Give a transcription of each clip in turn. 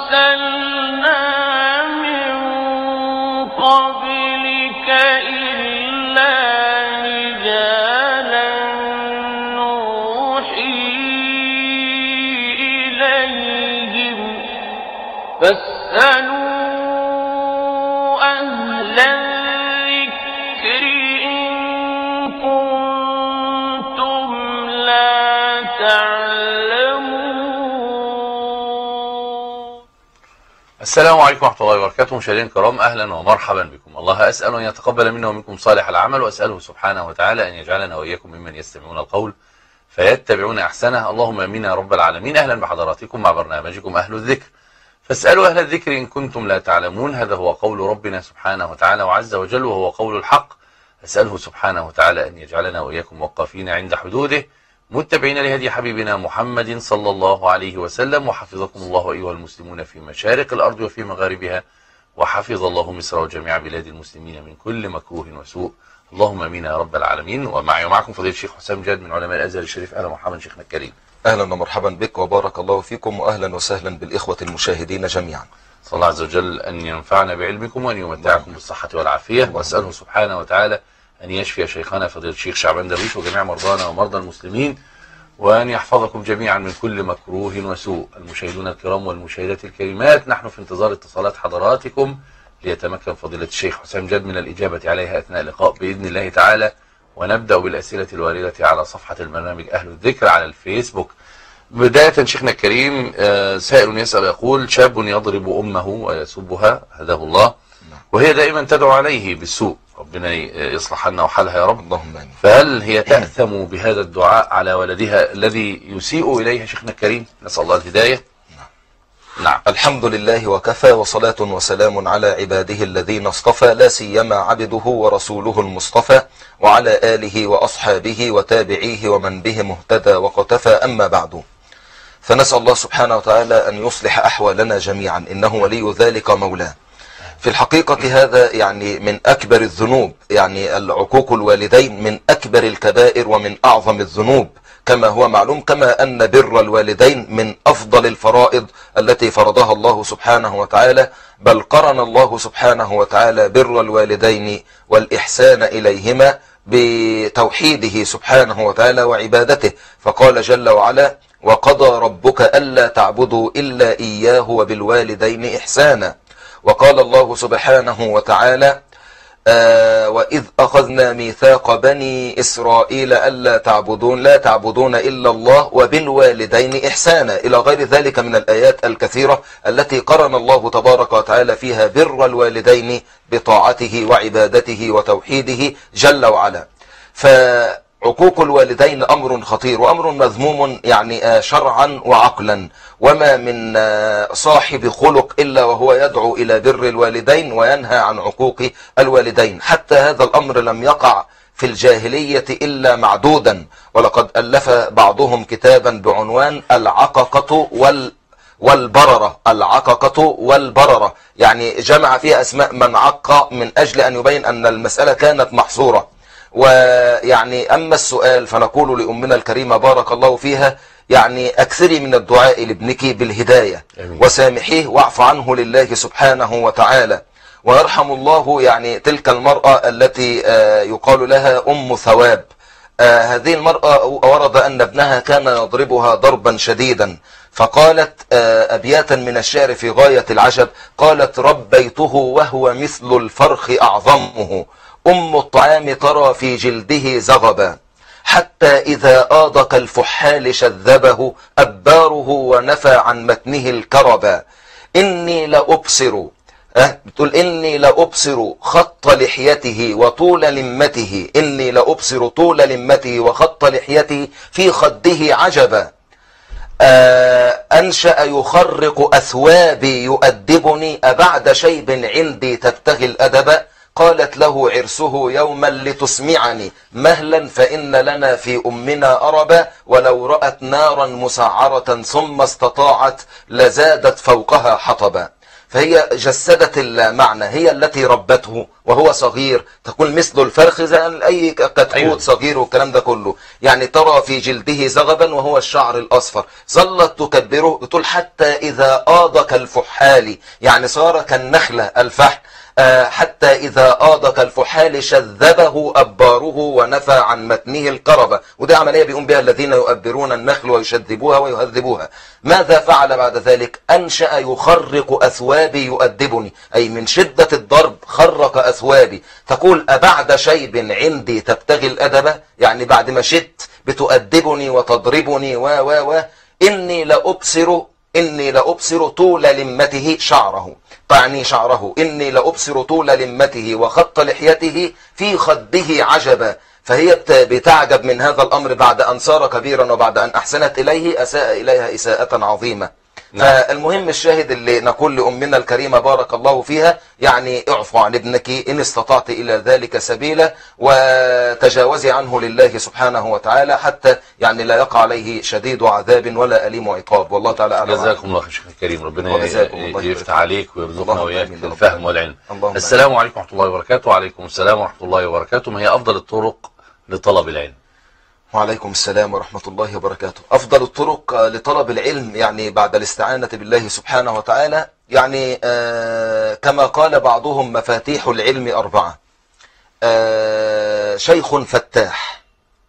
أرسلنا من قبلك إلا رجالا نوحي إليهم فاسألوا أهل الذكر إن كنتم لا تعلمون. السلام عليكم ورحمة الله وبركاته. مشاهدينا الكرام، أهلا ومرحبا بكم. الله أسأل أن يتقبل منا ومنكم صالح العمل، وأسأله سبحانه وتعالى أن يجعلنا وإياكم ممن يستمعون القول فيتبعون أحسنه. اللهم آمين يا رب العالمين. أهلا بحضراتكم مع برنامجكم أهل الذكر، فاسألوا أهل الذكر إن كنتم لا تعلمون. هذا هو قول ربنا سبحانه وتعالى وعز وجل، وهو قول الحق. أسأله سبحانه وتعالى أن يجعلنا وإياكم وقافين عند حدوده، متبعين لهدي حبيبنا محمد صلى الله عليه وسلم. وحفظكم الله أيها المسلمون في مشارق الأرض وفي مغاربها، وحفظ الله مصر وجميع بلاد المسلمين من كل مكروه وسوء. اللهم امين يا رب العالمين. ومعي ومعكم فضيلة الشيخ حسام جاد من علماء الازهر الشريف. اهلا ومرحبا شيخنا الكريم. اهلا ومرحبا بك وبارك الله فيكم، واهلا وسهلا بالاخوه المشاهدين جميعا. صلى الله عز وجل ان ينفعنا بعلمكم وان يمتعكم بالصحه والعافيه، واساله سبحانه وتعالى ان يشفي شيخنا فضيلة الشيخ شعبان درويش وجميع مرضانا ومرضى المسلمين، وان يحفظكم جميعا من كل مكروه وسوء. المشاهدون الكرام والمشاهدات الكريمات، نحن في انتظار اتصالات حضراتكم ليتمكن فضيلة الشيخ حسام جاد من الإجابة عليها أثناء اللقاء بإذن الله تعالى. ونبدأ بالأسئلة الواردة على صفحة البرنامج أهل الذكر على الفيسبوك. بداية شيخنا الكريم، سائل يسأل يقول: شاب يضرب أمه ويسبها هداه الله، وهي دائما تدعو عليه بالسوء، ربنا يصلح حالنا وحالها يا رب. اللهم آمين. فهل هي تأثم بهذا الدعاء على ولدها الذي يسيء إليها شيخنا الكريم؟ نسأل الله الهداية. نعم. الحمد لله وكفى، وصلاة وسلام على عباده الذين اصطفى، لا سيما عبده ورسوله المصطفى، وعلى آله وأصحابه وتابعيه ومن به مهتدى وقتفى. أما بعد، فنسأل الله سبحانه وتعالى أن يصلح أحوالنا جميعا، إنه ولي ذلك مولاه. في الحقيقة هذا يعني من أكبر الذنوب، يعني العقوق الوالدين من أكبر الكبائر ومن أعظم الذنوب كما هو معلوم، كما أن بر الوالدين من أفضل الفرائض التي فرضها الله سبحانه وتعالى. بل قرن الله سبحانه وتعالى بر الوالدين والإحسان إليهما بتوحيده سبحانه وتعالى وعبادته، فقال جل وعلا: وقضى ربك ألا تعبدوا إلا إياه وبالوالدين إحسانا. وقال الله سبحانه وتعالى: وإذ أخذنا ميثاق بني إسرائيل ألا تعبدون إلا الله وبالوالدين إحسانا، إلى غير ذلك من الآيات الكثيرة التي قرن الله تبارك وتعالى فيها بر الوالدين بطاعته وعبادته وتوحيده جل وعلا. فعقوق الوالدين أمر خطير وأمر مذموم، يعني شرعا وعقلا، وما من صاحب خلق إلا وهو يدعو إلى بر الوالدين وينهى عن عقوق الوالدين. حتى هذا الأمر لم يقع في الجاهلية إلا معدودا، ولقد ألف بعضهم كتابا بعنوان العققة والبررة. العققة والبررة يعني جمع فيها أسماء من عق من أجل أن يبين أن المسألة كانت محصورة. ويعني أما السؤال فنقول لأمنا الكريمة بارك الله فيها، يعني أكثري من الدعاء لابنك بالهداية، وسامحيه واعف عنه لله سبحانه وتعالى. ويرحم الله يعني تلك المرأة التي يقال لها أم ثواب. هذه المرأة ورد أن ابنها كان يضربها ضربا شديدا، فقالت أبياتا من الشعر في غاية العجب، قالت: ربيته وهو مثل الفرخ أعظمه، أم الطعام ترى في جلده زغبا، حتى إذا آض كالفحال شذبه، أباره ونفى عن متنه الكربا. إني لأبصر بتقول إني لأبصر خط لحيته وطول لمته، إني لأبصر طول لمته وخط لحيته في خده عجبا. أنشأ يخرق أثوابي يؤدبني، أبعد شيب عندي تبتغي الأدب. قالت له عرسه يوما لتسمعني، مهلا فإن لنا في أمنا أربا، ولو رأت نارا مسعرة ثم استطاعت لزادت فوقها حطبا. فهي جسدت المعنى، هي التي ربته وهو صغير، تقول مثل الفرخ زي أي كتكوت أيوة. صغير والكلام ده كله. يعني ترى في جلده زغبا وهو الشعر الأصفر، ظلت تكبره بتقول حتى إذا آض كالفحال، يعني صار كالنخلة الفحل، حتى إذا آض كالفحال شذبه أباره ونفى عن متنه القربة. وده عملية بيقوم بها الذين يؤبرون النخل ويشذبوها ويهذبوها. ماذا فعل بعد ذلك؟ أنشأ يخرق أثوابي يؤدبني، أي من شدة الضرب خرق أثوابي. تقول أبعد شيب عندي تبتغي الأدب، يعني بعد ما شدت بتؤدبني وتضربني إني لأبصر طول لمته شعره، تعني شعره، إني لأبصر طول لمته وخط لحيته في خده عجبا. فهي بتعجب من هذا الأمر بعد أن صار كبيرا وبعد أن أحسنت إليه أساء إليها إساءة عظيمة. فالمهم الشاهد اللي نقول لأمنا الكريمة بارك الله فيها، يعني اعفو عن ابنك إن استطعت إلى ذلك سبيلا، وتجاوزي عنه لله سبحانه وتعالى حتى يعني لا يقع عليه شديد عذاب ولا أليم عقاب. والله تعالى أعلم. جزاكم الله خير شيخ الكريم، ربنا يفتح عليك ويرزقنا وإياك الفهم والعلم. السلام عليكم ورحمة الله وبركاته. وعليكم السلام ورحمة الله وبركاته. ما هي أفضل الطرق لطلب العلم؟ وعليكم السلام ورحمة الله وبركاته. أفضل الطرق لطلب العلم يعني بعد الاستعانة بالله سبحانه وتعالى، يعني كما قال بعضهم مفاتيح العلم 4: شيخ فتاح،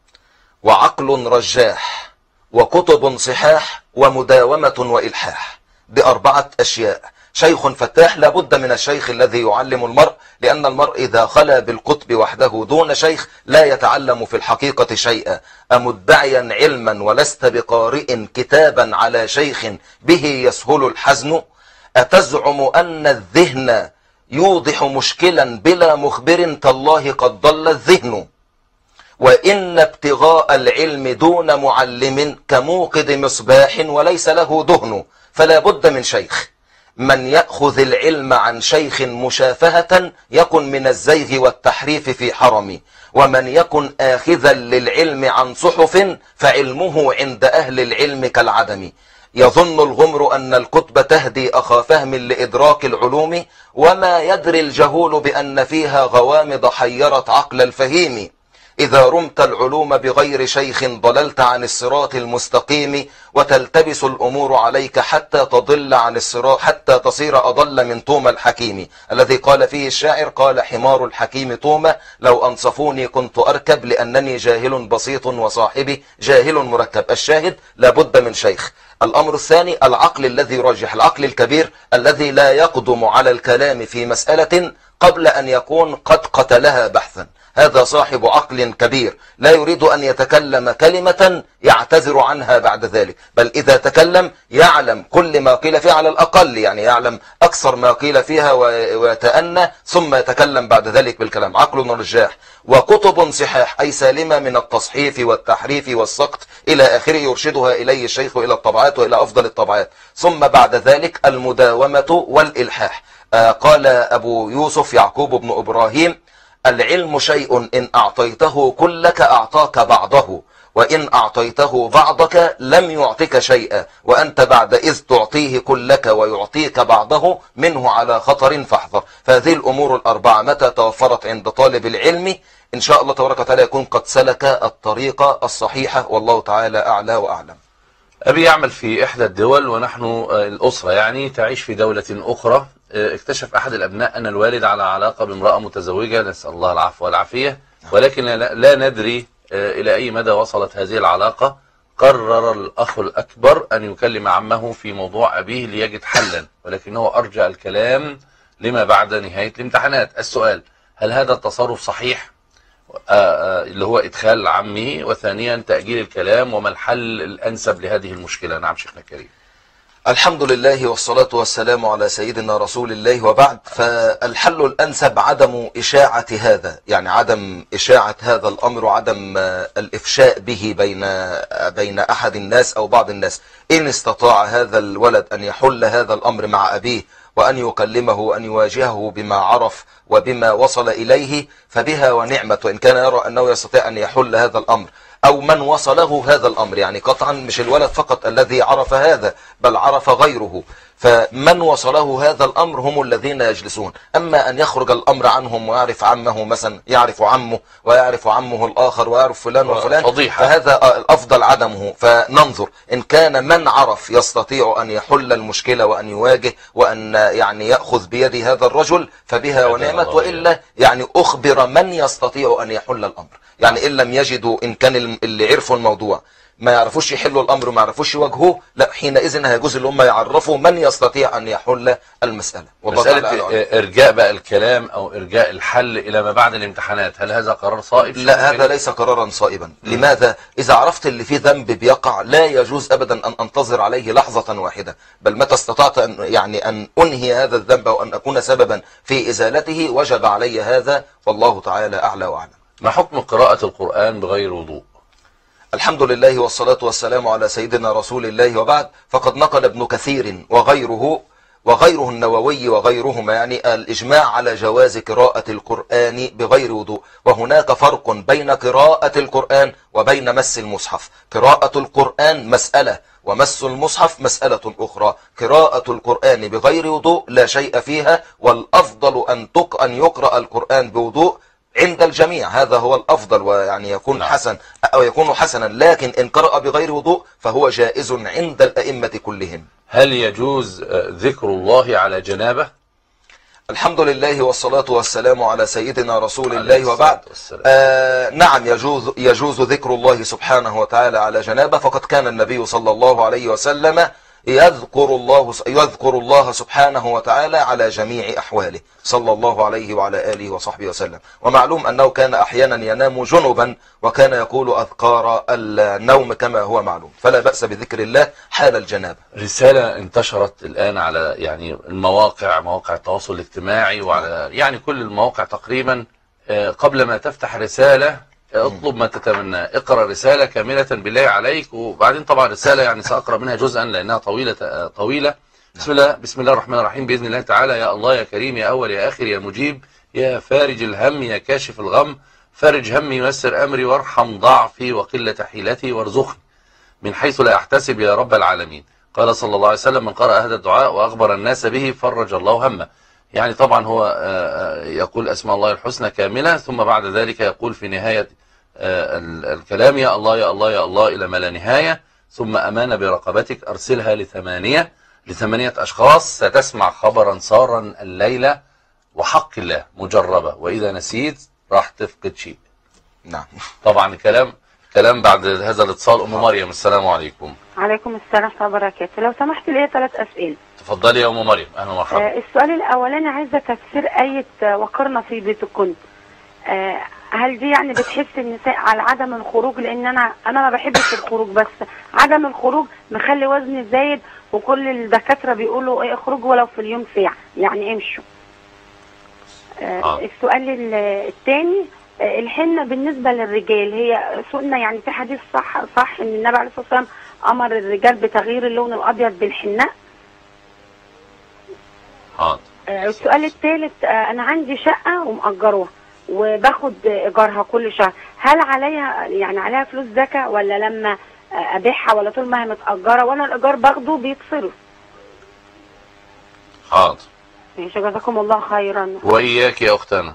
وعقل رجاح، وكتب صحاح، ومداومة وإلحاح. دي 4 أشياء. شيخ فتاح، لابد من الشيخ الذي يعلم المرء، لأن المرء إذا خلا بالقطب وحده دون شيخ لا يتعلم في الحقيقة شيئا. أمدعيا علما ولست بقارئ كتابا على شيخ به يسهل الحزن، أتزعم أن الذهن يوضح مشكلا بلا مخبر، تالله قد ضل الذهن. وإن ابتغاء العلم دون معلم كموقد مصباح وليس له دهن. فلا بد من شيخ. من يأخذ العلم عن شيخ مشافهة يكن من الزيغ والتحريف في حرم، ومن يكن آخذا للعلم عن صحف فعلمه عند أهل العلم كالعدم. يظن الغمر أن الكتب تهدي أخا فهم لإدراك العلوم، وما يدري الجهول بأن فيها غوامض حيرت عقل الفهيم. إذا رمت العلوم بغير شيخ ضللت عن الصراط المستقيم، وتلتبس الأمور عليك حتى تضل عن الصراط، حتى تصير أضل من طوم الحكيم، الذي قال فيه الشاعر: قال حمار الحكيم طومة لو أنصفوني كنت أركب، لأنني جاهل بسيط وصاحبي جاهل مركب. الشاهد لابد من شيخ. الأمر الثاني العقل الذي يرجح، العقل الكبير الذي لا يقدم على الكلام في مسألة قبل أن يكون قد قتلها بحثا. هذا صاحب عقل كبير لا يريد أن يتكلم كلمة يعتذر عنها بعد ذلك، بل إذا تكلم يعلم كل ما قيل فيها على الأقل، يعني يعلم أكثر ما قيل فيها ويتأنى ثم يتكلم بعد ذلك بالكلام. عقل رجاح. وكتب صحاح، أي سالمة من التصحيف والتحريف والسقط إلى آخره، يرشدها إليه الشيخ إلى الطبعات وإلى أفضل الطبعات. ثم بعد ذلك المداومة والإلحاح. قال أبو يوسف يعقوب بن إبراهيم: العلم شيء إن أعطيته كلك أعطاك بعضه، وإن أعطيته بعضك لم يعطيك شيئا، وأنت بعد إذ تعطيه كلك ويعطيك بعضه منه على خطر فاحذر. فهذه الأمور الأربعة متى توفرت عند طالب العلم إن شاء الله تبارك وتعالى يكون قد سلك الطريقة الصحيحة، والله تعالى أعلى وأعلم. أبي يعمل في إحدى الدول، ونحن الأسرة يعني تعيش في دولة أخرى. اكتشف أحد الأبناء أن الوالد على علاقة بامرأة متزوجة، نسأل الله العفو والعافية، ولكن لا ندري إلى أي مدى وصلت هذه العلاقة. قرر الأخ الأكبر أن يكلم عمه في موضوع أبيه ليجد حلا، ولكنه أرجع الكلام لما بعد نهاية الامتحانات. السؤال: هل هذا التصرف صحيح اللي هو إدخال عمه؟ وثانيا تأجيل الكلام، وما الحل الأنسب لهذه المشكلة؟ نعم شيخنا الكريم. الحمد لله والصلاة والسلام على سيدنا رسول الله، وبعد. فالحل الأنسب عدم إشاعة هذا، يعني عدم إشاعة هذا الأمر، وعدم الإفشاء به بين أحد الناس أو بعض الناس. إن استطاع هذا الولد أن يحل هذا الأمر مع أبيه وأن يكلمه وأن يواجهه بما عرف وبما وصل إليه فبها ونعمت، وإن كان يرى أنه يستطيع أن يحل هذا الأمر أو من وصله هذا الأمر، يعني قطعا مش الولد فقط الذي عرف هذا بل عرف غيره. فمن وصله هذا الأمر هم الذين يجلسون. أما أن يخرج الأمر عنهم ويعرف عمه مثلا، يعرف عمه ويعرف عمه الآخر ويعرف فلان وفلان، فضيحة. فهذا الأفضل عدمه. فننظر إن كان من عرف يستطيع أن يحل المشكلة وأن يواجه وأن يعني يأخذ بيد هذا الرجل فبها ونعمت، وإلا يعني أخبر من يستطيع أن يحل الأمر. يعني إن لم يجدوا، إن كان اللي عرفوا الموضوع ما يعرفوش يحلوا الأمر وما يعرفوش يواجهوه، لا حينئذ هيجوز اللي هم يعرفوا من يستطيع أن يحل المسألة. مسألة إرجاء بقى الكلام أو إرجاء الحل إلى ما بعد الامتحانات، هل هذا قرار صائب؟ لا، هذا ليس قرارا صائبا. لماذا؟ إذا عرفت اللي فيه ذنب بيقع لا يجوز أبدا أن أنتظر عليه لحظة واحدة، بل متى استطعت أن أنهي هذا الذنب أو أن أكون سببا في إزالته وجب علي هذا، والله تعالى أعلى وأعلم. ما حكم قراءة القرآن بغير وضوء؟ الحمد لله والصلاة والسلام على سيدنا رسول الله، وبعد. فقد نقل ابن كثير وغيره النووي وغيرهما يعني الإجماع على جواز قراءة القرآن بغير وضوء. وهناك فرق بين قراءة القرآن وبين مس المصحف. قراءة القرآن مسألة ومس المصحف مسألة أخرى. قراءة القرآن بغير وضوء لا شيء فيها، والأفضل أن يقرأ القرآن بوضوء عند الجميع، هذا هو الأفضل، ويعني يكون حسن أو يكون حسنا. لكن إن قرأ بغير وضوء فهو جائز عند الأئمة كلهم. هل يجوز ذكر الله على جنابة؟ الحمد لله والصلاة والسلام على سيدنا رسول الله، وبعد. نعم، يجوز ذكر الله سبحانه وتعالى على جنابة. فقد كان النبي صلى الله عليه وسلم يذكر الله سبحانه وتعالى على جميع أحواله صلى الله عليه وعلى آله وصحبه وسلم. ومعلوم أنه كان أحيانا ينام جنبا وكان يقول أذكار النوم كما هو معلوم، فلا بأس بذكر الله حال الجنابة. رسالة انتشرت الآن على يعني مواقع التواصل الاجتماعي وعلى يعني كل المواقع تقريبا. قبل ما تفتح رسالة اطلب ما تتمنى، اقرأ رسالة كاملة بالله عليك، وبعدين طبعا رسالة يعني سأقرأ منها جزءا لأنها طويلة. بسم الله الرحمن الرحيم. بإذن الله تعالى. يا الله يا كريم يا أول يا آخر يا مجيب يا فارج الهم يا كاشف الغم، فرج همي ويسر أمري وارحم ضعفي وقلة حيلتي وارزقني من حيث لا أحتسب يا رب العالمين. قال صلى الله عليه وسلم: من قرأ هذا الدعاء وأخبر الناس به فرج الله همه. يعني طبعا هو يقول أسماء الله الحسنى كاملة، ثم بعد ذلك يقول في نهاية الكلام: يا الله يا الله يا الله إلى ما لا نهاية، ثم أمانة برقبتك أرسلها لثمانية أشخاص ستسمع خبرا سارا الليلة وحق الله مجربة، وإذا نسيت راح تفقد شيء. نعم. طبعا كلام بعد هذا الاتصال. أم مريم، السلام عليكم. عليكم السلام ورحمة الله وبركاته. لو سمحت لي 3 أسئلة. تفضلي يا أم مريم، أهلا ومرحبا. السؤال الأولاني عايزة تفسير آية وقرنا في بيوتكن. هل دي يعني بتحس النساء على عدم الخروج؟ لأن أنا ما بحبش الخروج، بس عدم الخروج مخلي وزني زايد، وكل الدكاترة بيقولوا ايه اخرجوا ولو في اليوم ساعة، يعني امشوا. السؤال الثاني، الحنة بالنسبة للرجال هي سنة، يعني في حديث صح ان النبي عليه الصلاة والسلام امر الرجال بتغيير اللون الابيض بالحناء. السؤال الثالث، انا عندي شقة ومأجروها وباخد ايجارها كل شهر، هل عليها فلوس زكاة ولا لما ابيعها، ولا طول ما هي متأجرة وانا الايجار باخده بيتصرف؟ حاضر. ماشي، جزاكم الله خيرا. واياك يا اختنا.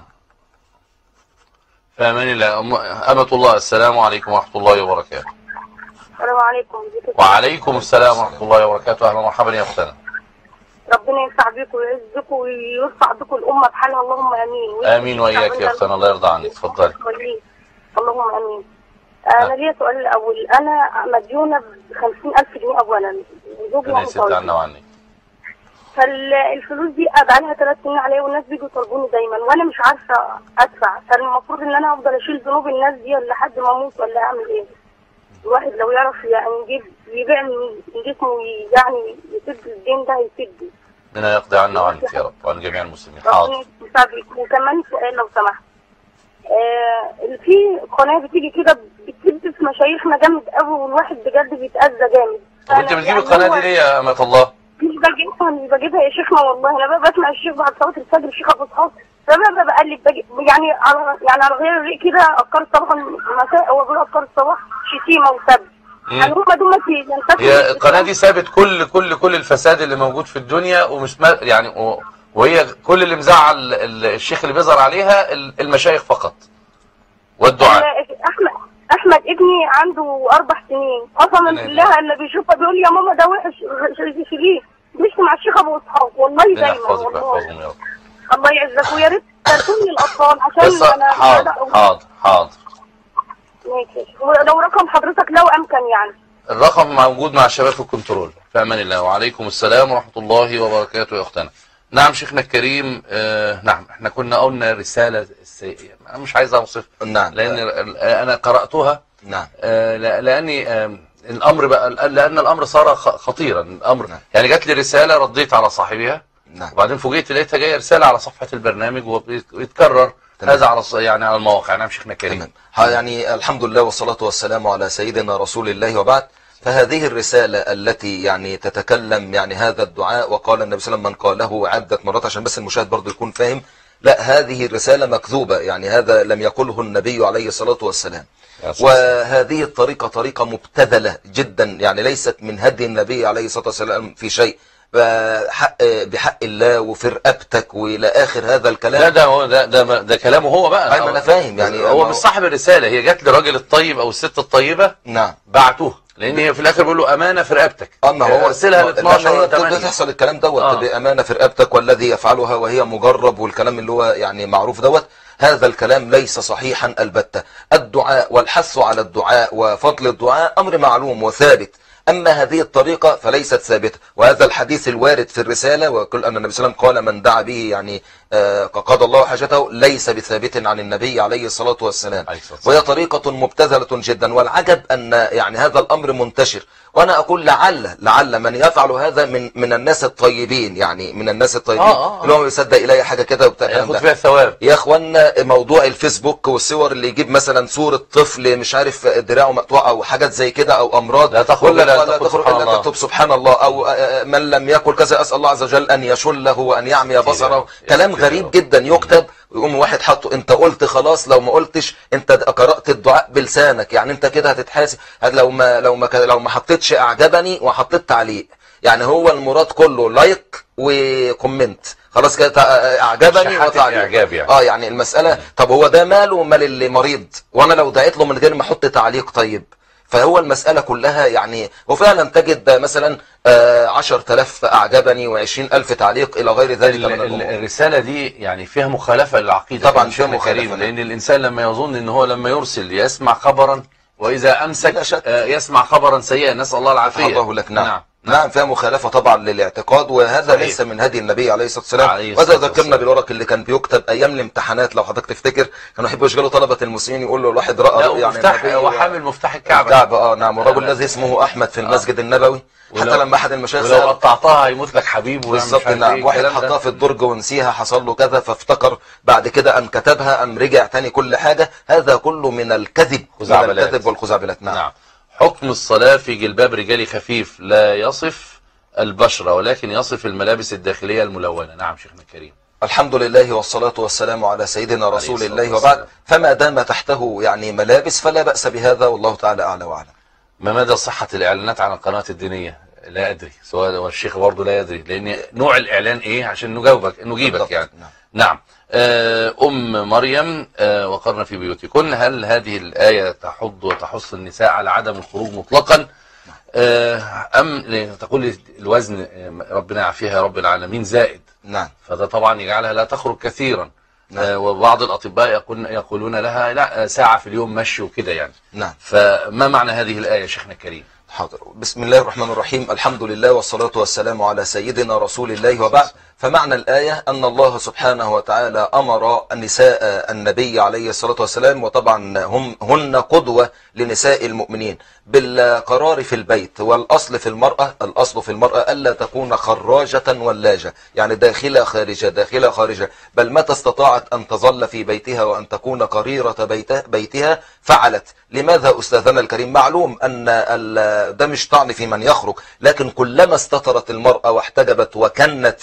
فامان الله. أمة الله، السلام عليكم ورحمة الله وبركاته. السلام عليكم. وعليكم السلام ورحمة الله وبركاته. أهلا ومرحبا يا أختنا. ربنا ينفع بكم ويعزكم ويرفع بكم الأمة بحالها، اللهم آمين. آمين وإياك يا أختنا، الله يرضى عنك. اتفضلي. اللهم آمين. أنا ليا سؤال الأول، أنا مديونة ب50,000 جنيه أولا، زوجي ربنا يسد عنا وعنك. فالفلوس دي بقى لها 3 سنين عليا، والناس بيجوا يطالبوني دايما وانا مش عارفه ادفع. فالمفروض ان انا افضل اشيل ذنوب الناس دي لحد ما اموت، ولا اعمل ايه؟ الواحد لو يعرف يعني يبيع من جسمه يعني يسد الدين ده هيسد. ربنا يقضي عنا وعنك يا رب وعن جميع المسلمين. حاضر. وكمان سؤال لو سمحت، في قناه بتيجي كده بتكتب في مشايخنا جامد قوي، والواحد بجد بيتاذى جامد. طب انت بتجيبي القناه دي ليه يا أمة الله؟ مش بجيبها يا شيخنا والله. انا بقى بسمع الشيخ بعد صلاه الفجر، الشيخ ابو اسحاق، فبقى بقلب يعني على غير الريق كده اذكار الصباح المساء، هو بيقول اذكار الصباح شتيمه وسب، يعني هم دول هي القناة دي سابت كل الفساد اللي موجود في الدنيا، ومش يعني وهي كل اللي مزعل الشيخ اللي بيظهر عليها المشايخ فقط والدعاء. احمد ابني عنده 4 سنين، قسما بالله اللي بيشوفها بيقول يا ماما ده وحش شيليه، بيشتم مع الشيخ ابو اسحاق والله دايما والله. الله يعزك، ويا ريت ترسلني الاطفال عشان انا حاضر ماشي. ولو رقم حضرتك لو امكن يعني. الرقم موجود مع الشباب في الكنترول. في امان الله. وعليكم السلام ورحمة الله وبركاته يا اختنا. نعم شيخنا الكريم. نعم احنا كنا قلنا رسالة انا مش عايز اوصف. نعم. لان انا قرأتها. نعم. لان الامر صار خطيرا. الامر نعم. يعني جات لي رسالة رديت على صاحبها. نعم. وبعدين فوجئت لقيتها جايه رسالة على صفحة البرنامج ويتكرر هذا على على المواقع. نعم شيخنا الكريم. يعني الحمد لله والصلاة والسلام على سيدنا رسول الله وبعد. فهذه الرسالة التي يعني تتكلم يعني هذا الدعاء، وقال النبي صلى الله عليه وسلم من قاله عدة مرات، عشان بس المشاهد برضه يكون فاهم، لا هذه الرسالة مكذوبة، يعني هذا لم يقله النبي عليه الصلاة والسلام. وهذه الطريقة طريقة مبتذلة جدا، يعني ليست من هدي النبي عليه الصلاة والسلام في شيء، بحق الله وفي رقبتك والى اخر هذا الكلام. لا ده كلامه هو بقى. ايوه انا فاهم، يعني هو مش صاحب الرسالة، هي جت للراجل الطيب او الست الطيبة. نعم. بعتوها لان هي في الاخر بيقول له امانه في رقبتك. اما هو ارسلها ل 12 8 تحصل الكلام دوت بامانه في رقبتك، والذي يفعلها وهي مجرب، والكلام اللي هو يعني معروف دوت. هذا الكلام ليس صحيحا البتة. الدعاء والحث على الدعاء وفضل الدعاء امر معلوم وثابت، اما هذه الطريقة فليست ثابتة. وهذا الحديث الوارد في الرسالة، وكل ان النبي صلى الله عليه وسلم قال من دعا به يعني قضى الله حاجته، ليس بثابت عن النبي عليه الصلاة والسلام. وهي طريقة مبتذلة جدا، والعجب ان يعني هذا الامر منتشر. وانا اقول لعل من يفعل هذا من الناس الطيبين، يعني من الناس الطيبين اللي هو يصدق الي حاجه كده وبتاع ياخد فيها ثواب. يا اخوانا موضوع الفيسبوك والصور اللي يجيب مثلا صوره طفل مش عارف دراعه مقطوع او حاجات زي كده او امراض، لا تخرج لا تكتب سبحان الله، او من لم يقل كذا اسال الله عز وجل ان يشله وان يعمي بصره. كلام غريب جدا يكتب، ويقوم واحد حاطه انت قلت خلاص، لو ما قلتش انت قرأت الدعاء بلسانك، يعني انت كده هتتحاسب. لو ما حطيتش اعجبني وحطيت تعليق، يعني هو المراد كله لايك وكومنت، خلاص كده اعجبني وتعليق. يعني المسألة طب هو ده ماله ومال اللي مريض، وانا لو دعيت له من غير ما احط تعليق طيب. فهو المسألة كلها يعني، وفعلا تجد مثلا 10,000 أعجبني و20,000 تعليق إلى غير ذلك من الأمور. الرسالة دي يعني فيها مخالفة للعقيدة طبعا، فيها مخالفة، لأن الإنسان لما يظن إن هو لما يرسل يسمع خبرا، وإذا أمسك يسمع خبرا سيئا، نسأل الله العافية. الله لك. نعم فيها مخالفة طبعا للاعتقاد، وهذا صحيح. ليس من هدي النبي عليه الصلاة والسلام. وهذا ذكرنا بالورق اللي كان بيكتب ايام الامتحانات، لو حضرتك تفتكر كانوا يحبوا يشغلوا طلبة المسلمين، يقول له الواحد رأى يعني هو حامل مفتاح الكعبة. نعم. والرجل الذي اسمه احمد في المسجد النبوي، حتى لما احد المشايخ ولو قطعتها هيموت لك حبيب بالظبط. نعم. واحد حطها في الدرج ونسيها، حصل له كذا، فافتكر بعد كده ان كتبها، ام رجع تاني كل حاجة. هذا كله من الكذب والخزعبلات. نعم. حكم الصلاة في جلباب رجالي خفيف لا يصف البشرة ولكن يصف الملابس الداخلية الملونة. نعم شيخنا الكريم. الحمد لله والصلاة والسلام على سيدنا رسول الله وبعد. فما دام تحته يعني ملابس فلا بأس بهذا، والله تعالى أعلى وأعلم. ما مدى صحة الإعلانات عن القنوات الدينية؟ لا أدري، سواء والشيخ برضه لا يدري، لأن نوع الإعلان إيه عشان نجيبك يعني. نعم. مريم وقرن في بيوتكن، هل هذه الآية تحض وتحث النساء على عدم الخروج مطلقا، أم تقول الوزن ربنا يعافيها رب العالمين زائد؟ نعم. فده طبعا يجعلها لا تخرج كثيرا. نعم. وبعض الأطباء يقولون لها لا ساعة في اليوم مشي وكده يعني. نعم. فما معنى هذه الآية شيخنا الكريم؟ حاضر. بسم الله الرحمن الرحيم، الحمد لله والصلاة والسلام على سيدنا رسول الله وبعد. فمعنى الآية أن الله سبحانه وتعالى أمر النساء النبي عليه الصلاة والسلام، وطبعا هن قدوة لنساء المؤمنين، بالقرار في البيت. والأصل في المرأة ألا تكون خراجة ولاجة، يعني داخلة خارجة، بل متى استطاعت أن تظل في بيتها وأن تكون قريرة بيتها فعلت. لماذا أستاذنا الكريم؟ معلوم أن ده مش طعن في من يخرج، لكن كلما استترت المرأة واحتجبت وكنت في بيتها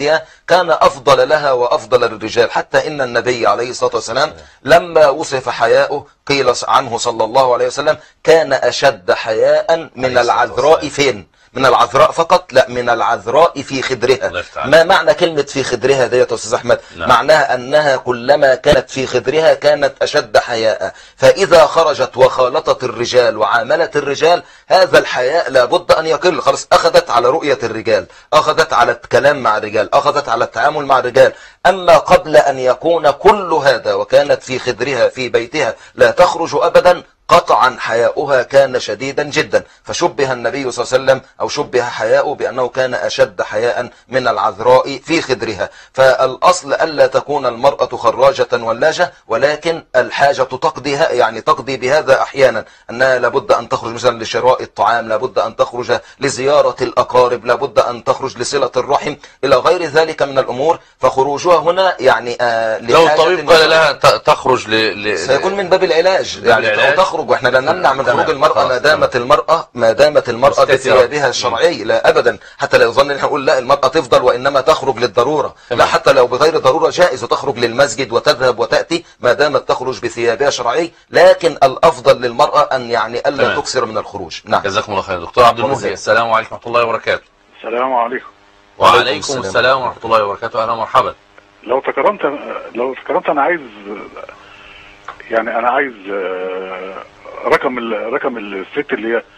بيتها كان أفضل لها وأفضل للرجال، حتى إن النبي عليه الصلاة والسلام لما وصف حياؤه قيل عنه صلى الله عليه وسلم كان أشد حياء من العذراء. فين؟ من العذراء فقط؟ لا، من العذراء في خدرها. ما معنى كلمة في خدرها ديت يا أستاذ أحمد؟ معناها أنها كلما كانت في خدرها كانت أشد حياء، فإذا خرجت وخالطت الرجال وعاملت الرجال هذا الحياء لابد أن يقل. خلاص، أخذت على رؤية الرجال، أخذت على الكلام مع الرجال، أخذت على التعامل مع الرجال. أما قبل أن يكون كل هذا وكانت في خدرها في بيتها لا تخرج أبدا، قطعا حياؤها كان شديدا جدا، فشبه النبي صلى الله عليه وسلم أو شبه حياؤه بأنه كان أشد حياء من العذراء في خدرها. فالأصل ألا تكون المرأة خراجة ولاجة، ولكن الحاجة تقضيها، يعني تقضي بهذا أحيانا، أنها لابد أن تخرج مثلا لشراء الطعام، لابد أن تخرج لزيارة الأقارب، لابد أن تخرج لصلة الرحم إلى غير ذلك من الأمور. فخروجها هنا يعني لو الطبيب قال لها تخرج سيكون من باب العلاج، يعني تخرج، واحنا لا نمنع من خروج المرأة ما دامت المرأة بثيابها الشرعي، لا ابدا، حتى لا يظن ان احنا نقول لا المرأة تفضل وانما تخرج للضرورة، لا، حتى لو بغير ضرورة جائز وتخرج للمسجد وتذهب وتأتي ما دامت تخرج بثيابها الشرعي، لكن الافضل للمرأة ان يعني الا تكثر من الخروج. نعم، جزاكم الله خير. دكتور عبد المهدي، السلام عليكم ورحمة الله وبركاته. السلام عليكم. وعليكم السلام ورحمة الله وبركاته. اهلا ومرحبا. لو تكرمت انا عايز، يعني انا عايز رقم الست اللي هي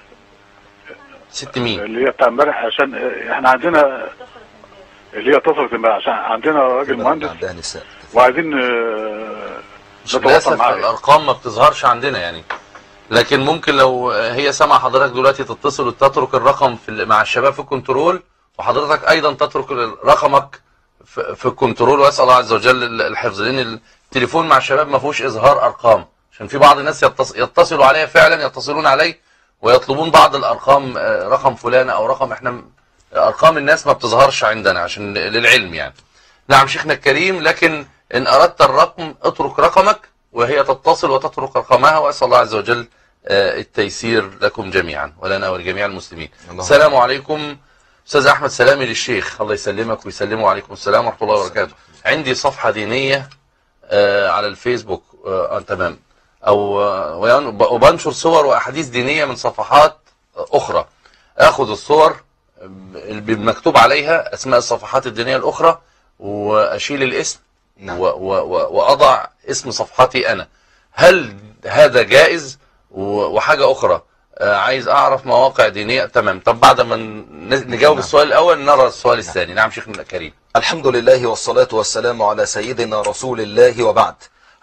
ست مين؟ اللي هي بتاع امبارح، عشان احنا عندنا اللي هي اتصلت امبارح عشان عندنا راجل مهندس وعايزين نتواصل معاه. الارقام ما بتظهرش عندنا يعني، لكن ممكن لو هي سامعه حضرتك دلوقتي تتصل وتترك الرقم مع الشباب في الكنترول، وحضرتك ايضا تترك رقمك في الكنترول، واسال الله عز وجل الحفظ، لان التليفون مع الشباب ما فيهوش اظهار ارقام، عشان في بعض الناس يتصلوا عليا فعلا، يتصلون علي ويطلبون بعض الارقام، رقم فلان او رقم، احنا ارقام الناس ما بتظهرش عندنا عشان للعلم يعني. نعم شيخنا الكريم، لكن ان اردت الرقم اترك رقمك وهي تتصل وتترك رقمها، واسال الله عز وجل التيسير لكم جميعا ولنا ولجميع المسلمين. السلام عليكم استاذ احمد، سلامي للشيخ، الله يسلمك ويسلمه. وعليكم السلام ورحمه الله وبركاته. عندي صفحه دينيه على الفيسبوك، تمام، وبنشر صور واحاديث دينيه من صفحات اخرى، اخذ الصور المكتوب عليها اسماء الصفحات الدينيه الاخرى واشيل الاسم واضع اسم صفحتي انا. هل هذا جائز؟ وحاجه اخرى، عايز اعرف مواقع دينيه. تمام، طب بعد ما نجاوب السؤال الاول نرى السؤال الثاني. نعم شيخنا الكريم. الحمد لله والصلاة والسلام على سيدنا رسول الله، وبعد.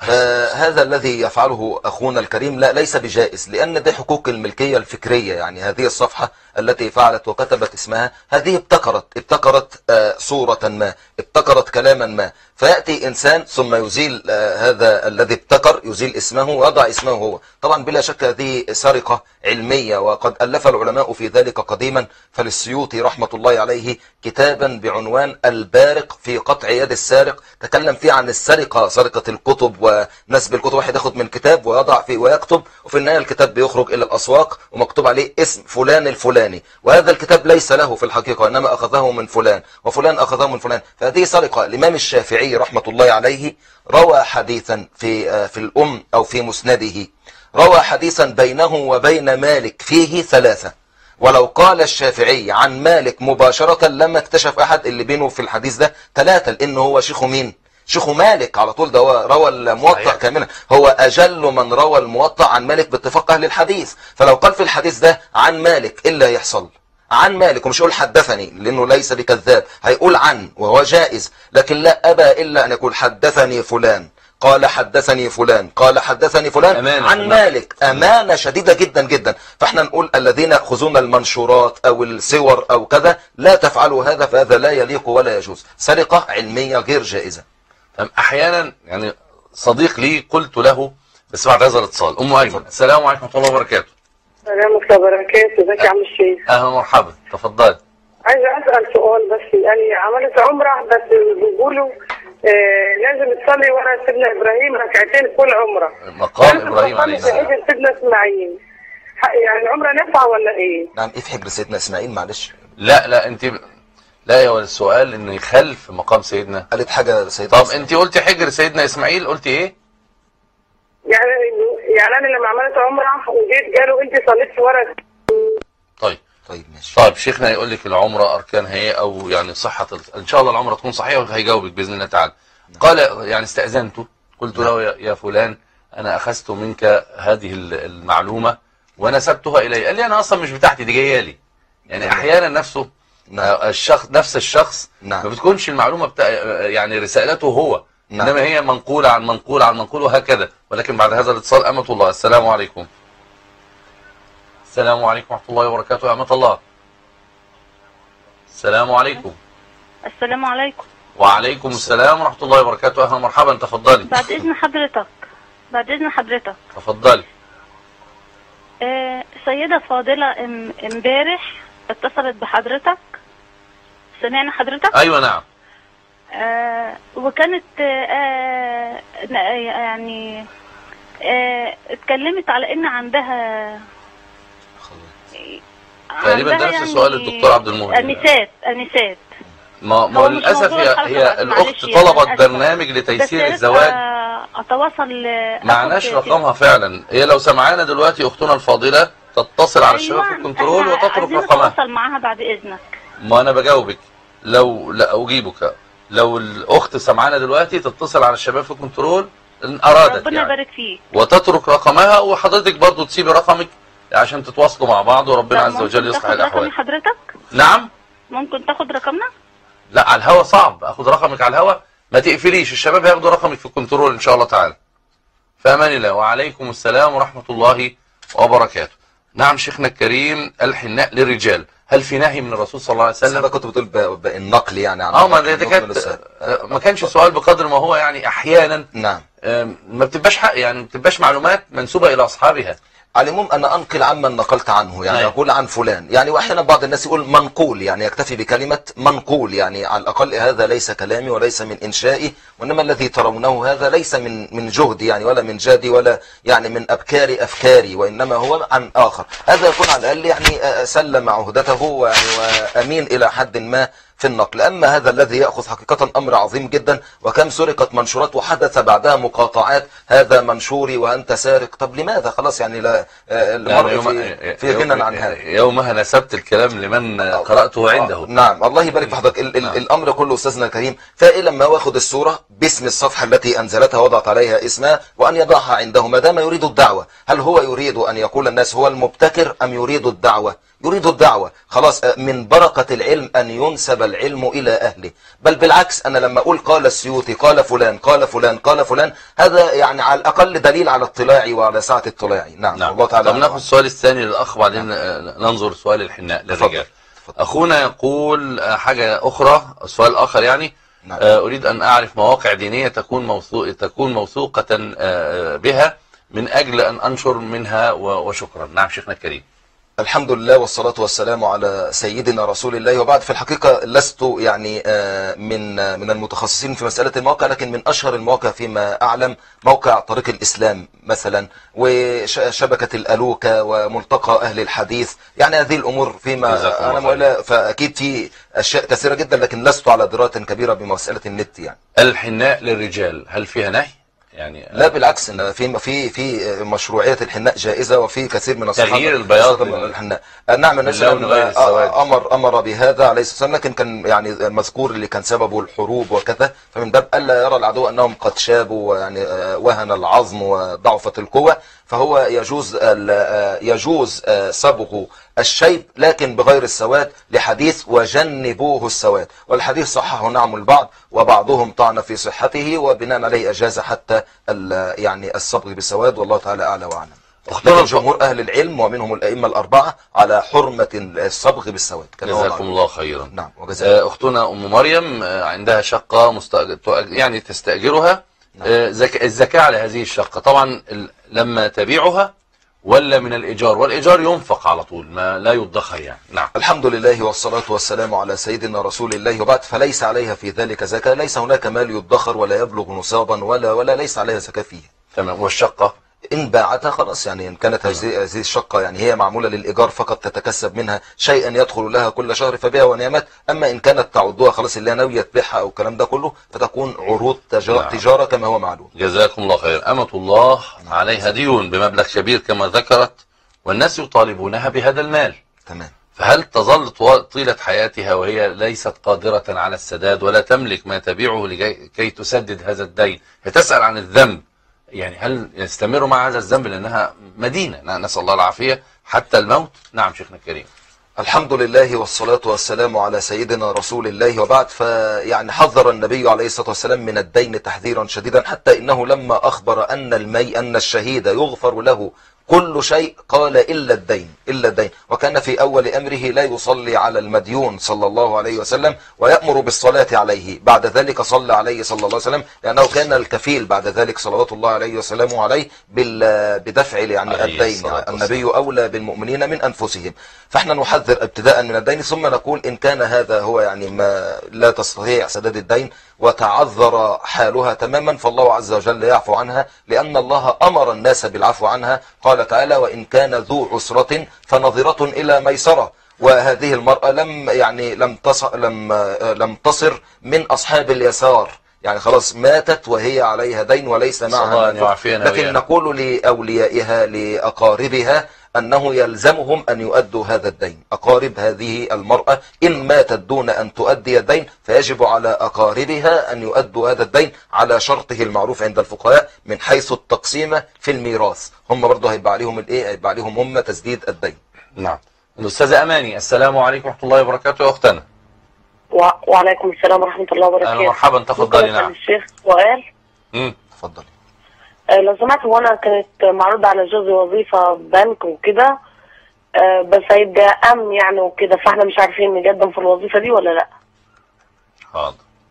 هذا الذي يفعله أخونا الكريم ليس بجائز، لأن ده حقوق الملكية الفكرية. يعني هذه الصفحة التي فعلت وكتبت اسمها، هذه ابتكرت صورة ما، ابتكرت كلاما ما، فيأتي إنسان ثم يزيل هذا الذي ابتكر، يزيل اسمه ويضع اسمه هو. طبعا بلا شك هذه سرقة علمية، وقد ألف العلماء في ذلك قديما، فللسيوطي رحمة الله عليه كتابا بعنوان البارق في قطع يد السارق، تكلم فيه عن السرقة، سرقة الكتب ونسب الكتب، واحد ياخد من كتاب ويضع فيه ويكتب، وفي النهاية الكتاب بيخرج إلى الأسواق ومكتوب عليه اسم فلان الفلاني، وهذا الكتاب ليس له في الحقيقة، إنما أخذه من فلان وفلان أخذه من فلان. فهذه سرقة. الإمام الشافعي رحمة الله عليه روى حديثا في الأم أو في مسنده، روى حديثا بينه وبين مالك فيه 3، ولو قال الشافعي عن مالك مباشرة لما اكتشف أحد اللي بينه في الحديث ده 3، لأنه هو شيخ مين؟ شيخ مالك على طول، ده روى الموطأ كاملا، هو أجل من روى الموطأ عن مالك باتفاق أهل الحديث. فلو قال في الحديث ده عن مالك إلا يحصل عن مالك، ومش يقول حدثني لأنه ليس بكذاب، هيقول عن وهو جائز، لكن لا أبى إلا أن يقول حدثني فلان قال حدثني فلان قال حدثني فلان عن مالك، أمانة شديدة جدا جدا. فاحنا نقول الذين يأخذون المنشورات أو الصور أو كذا لا تفعلوا هذا، فهذا لا يليق ولا يجوز، سرقة علمية غير جائزة. أحيانا يعني صديق لي قلت له، بس بعد هذا الاتصال، أم أيمن، السلام عليكم ورحمة الله وبركاته. السلام ورحمة الله وبركاته. ازيك يا عم الشيخ؟ أهلا ومرحبا، تفضل. عايزة أسأل سؤال بس، يعني عملت عمرة بس بيقولوا لازم تصلي ورا سيدنا إبراهيم ركعتين كل عمرة، مقام إبراهيم عليه السلام، سيدنا إسماعيل، يعني العمرة نافعة ولا إيه؟ نعم، إيه في حجر سيدنا إسماعيل؟ معلش. لا أنت لا هو السؤال انه يخلف مقام سيدنا. قالت حاجة سيدنا. طب انت قلتي حجر سيدنا اسماعيل، قلتي ايه؟ يعني انا لما عملت عمره وجيت قالوا انت صليتي ورا. طيب ماشي. طيب شيخنا يقول لك العمره اركانها ايه، او يعني صحه ان شاء الله العمره تكون صحيحه وهيجاوبك باذن الله تعالى. قال يعني استاذنته، قلت له يا فلان انا اخذت منك هذه المعلومه ونسبتها الي. قال لي انا اصلا مش بتاعتي، دي جايه لي. يعني احيانا نفسه نفس الشخص ما بتكونش المعلومه يعني رسالته هو، انما هي منقوله عن منقول عن منقول وهكذا. ولكن بعد هذا الاتصال أمة الله. السلام عليكم. السلام عليكم ورحمة الله وبركاته. أمة الله. السلام عليكم. السلام عليكم. وعليكم السلام ورحمة الله وبركاته. أهلا مرحبا، تفضلي. بعد إذن حضرتك تفضلي. سيدة فاضلة امبارح اتصلت بحضرتك، سمعنا حضرتك؟ أيوة نعم. وكانت يعني اتكلمت على ان عندها تقريبا نفس يعني سؤال الدكتور عبد المهدي. انسات ما للاسف هي الاخت طلبت برنامج لتيسير الزواج. اتواصل معناش رقمها فعلا. هي لو سمعانا دلوقتي اختنا الفاضله تتصل على الشباب في الكنترول وتترك رقمها. اتواصل معاها بعد اذنك. ما انا بجاوبك. لا اجيبك. لو الاخت سمعانا دلوقتي تتصل على الشباب في الكنترول ان ارادت، ربنا يبارك فيك، وتترك رقمها، وحضرتك برضو تسيبي رقمك عشان تتواصلوا مع بعض وربنا عز وجل يصلح الاحوال. ممكن تاخد رقم حضرتك؟ نعم. ممكن تاخد رقمنا؟ لا على الهوا صعب اخد رقمك على الهوا. ما تقفليش، الشباب هياخدوا رقمك في الكنترول ان شاء الله تعالى. في امان الله. وعليكم السلام ورحمه الله وبركاته. نعم شيخنا الكريم، الحناء للرجال، هل في نهي من الرسول صلى الله عليه وسلم؟ كنت بتقول النقل يعني عن ما كانش سؤال بقدر ما هو يعني احيانا نعم ما بتبقاش حق، يعني ما بتبقاش معلومات منسوبه الى اصحابها. على العموم انا انقل عمن نقلت عنه، يعني اقول عن فلان يعني، واحيانا بعض الناس يقول منقول، يعني يكتفي بكلمه منقول، يعني على الاقل هذا ليس كلامي وليس من انشائي، وانما الذي ترونه هذا ليس من جهدي يعني، ولا من جادي، ولا يعني من ابكار افكاري، وانما هو عن اخر. هذا يكون على الاقل يعني سلم عهدته وامين الى حد ما في النقل. أما هذا الذي يأخذ حقيقة أمر عظيم جدا، وكم سرقت منشورات وحدث بعدها مقاطعات، هذا منشوري وأنت سارق. طب لماذا؟ خلاص يعني لا المرء في غنى عن هذا. يومها نسبت الكلام لمن قرأته عنده. نعم الله يبارك في حضرتك. الأمر كله أستاذنا الكريم فإن لما واخد الصورة باسم الصفحة التي أنزلتها وضعت عليها اسمها، وأن يضعها عنده ما دام يريد الدعوة. هل هو يريد أن يقول الناس هو المبتكر أم يريد الدعوة؟ يريد الدعوة. خلاص من بركة العلم أن ينسب العلم إلى أهله، بل بالعكس. أنا لما أقول قال السيوطي قال فلان قال فلان قال فلان، هذا يعني على الأقل دليل على اطلاعي وعلى سعة اطلاعي. نعم الله تعالى. طب ناخذ السؤال الثاني للأخ، بعدين ننظر سؤال الحناء للرجال. أخونا يقول حاجة أخرى، سؤال آخر يعني. نعم. أريد أن أعرف مواقع دينية تكون موثوقة بها من أجل أن أنشر منها وشكرا. نعم شيخنا الكريم. الحمد لله والصلاة والسلام على سيدنا رسول الله، وبعد. في الحقيقة لست يعني من المتخصصين في مسألة المواقع، لكن من أشهر المواقع فيما أعلم موقع طريق الإسلام مثلا، وشبكة الألوكة، وملتقى أهل الحديث. يعني هذه الأمور فيما أنا مؤلة، فأكيد في أشياء كثيرة جدا، لكن لست على دراية كبيرة بمسألة النت يعني. الحناء للرجال هل فيها نهي؟ يعني لا بالعكس، ان في مشروعيه الحناء جائزه، وفي كثير من الصحابه تغيير البياض الحناء. نعم النبي امر بهذا عليه الصلاه والسلام، لكن كان يعني المذكور اللي كان سببه الحروب وكذا، فمن باب الا يرى العدو انهم قد شابوا ويعني وهن العظم وضعفت القوه، فهو يجوز صبغ الشيب لكن بغير السواد، لحديث وجنبوه السواد، والحديث صححه نعم البعض، وبعضهم طعن في صحته، وبناء عليه أجاز حتى يعني الصبغ بالسواد، والله تعالى أعلى وأعلم. لكن جمهور أهل العلم ومنهم الأئمة الأربعة على حرمة الصبغ بالسواد. جزاكم الله خيرا. نعم. أختنا أم مريم عندها شقة يعني تستأجرها. نعم. الزكاة على هذه الشقة طبعا لما تبيعها ولا من الإيجار؟ والإيجار ينفق على طول، ما لا يدخر يعني. نعم. الحمد لله والصلاة والسلام على سيدنا رسول الله، وبعد. فليس عليها في ذلك زكاة، ليس هناك مال يدخر ولا يبلغ نصابا ولا ليس عليها زكاة فيه. تمام. والشقة إن باعتها خلاص، يعني إن كانت هذه الشقة يعني هي معمولة للإيجار فقط تتكسب منها شيئا يدخل لها كل شهر فبها ونعمت. أما إن كانت تعدها خلاص اللي ناوية تبيعها أو الكلام ده كله فتكون عروض تجارة كما هو معلوم. جزاكم الله خير. أمة الله عليها ديون بمبلغ كبير كما ذكرت، والناس يطالبونها بهذا المال. تمام. فهل تظل طيلة حياتها وهي ليست قادرة على السداد ولا تملك ما تبيعه لكي تسدد هذا الدين؟ هي تسأل عن الذنب، يعني هل يستمر مع هذا الذنب لأنها مدينة، نسأل الله العافية، حتى الموت؟ نعم شيخنا الكريم. الحمد لله والصلاة والسلام على سيدنا رسول الله، وبعد. فيعني حذر النبي عليه الصلاة والسلام من الدين تحذيرا شديدا، حتى إنه لما أخبر أن الشهيد يغفر له كل شيء قال إلا الدين، إلا الدين. وكان في أول أمره لا يصلي على المديون صلى الله عليه وسلم ويأمر بالصلاة عليه. بعد ذلك صلى عليه صلى الله عليه وسلم، لأنه كان الكفيل بعد ذلك صلوات الله عليه وسلامه عليه بدفع يعني الدين. النبي أولى بالمؤمنين من أنفسهم. فاحنا نحذر ابتداء من الدين، ثم نقول إن كان هذا هو يعني ما لا تستطيع سداد الدين وتعذر حالها تماما فالله عز وجل يعفو عنها، لأن الله أمر الناس بالعفو عنها. قال تعالى: وإن كان ذو عسرة فنظرة إلى ميسرة. وهذه المرأة لم تصر من أصحاب اليسار، يعني خلاص ماتت وهي عليها دين وليس معها، لكن نقول لأوليائها لأقاربها أنه يلزمهم أن يؤدوا هذا الدين. أقارب هذه المرأة إن ماتت دون أن تؤدي الدين فيجب على أقاربها أن يؤدوا هذا الدين على شرطه المعروف عند الفقهاء من حيث التقسيمة في الميراث. هم برضه هيبقى عليهم الإيه؟ هيبقى عليهم هم تسديد الدين. نعم. الأستاذة أماني، السلام عليكم ورحمة الله وبركاته يا أختنا. وعليكم السلام ورحمة الله وبركاته. أهلا مرحبا، تفضلي. نعم الشيخ سؤال. تفضلي. لو سمحت، هو أنا كانت معروض على جوزي وظيفة بنك وكده، بس هيبقى أمن يعني وكده، فاحنا مش عارفين نقدم في الوظيفة دي ولا لا. حاضر.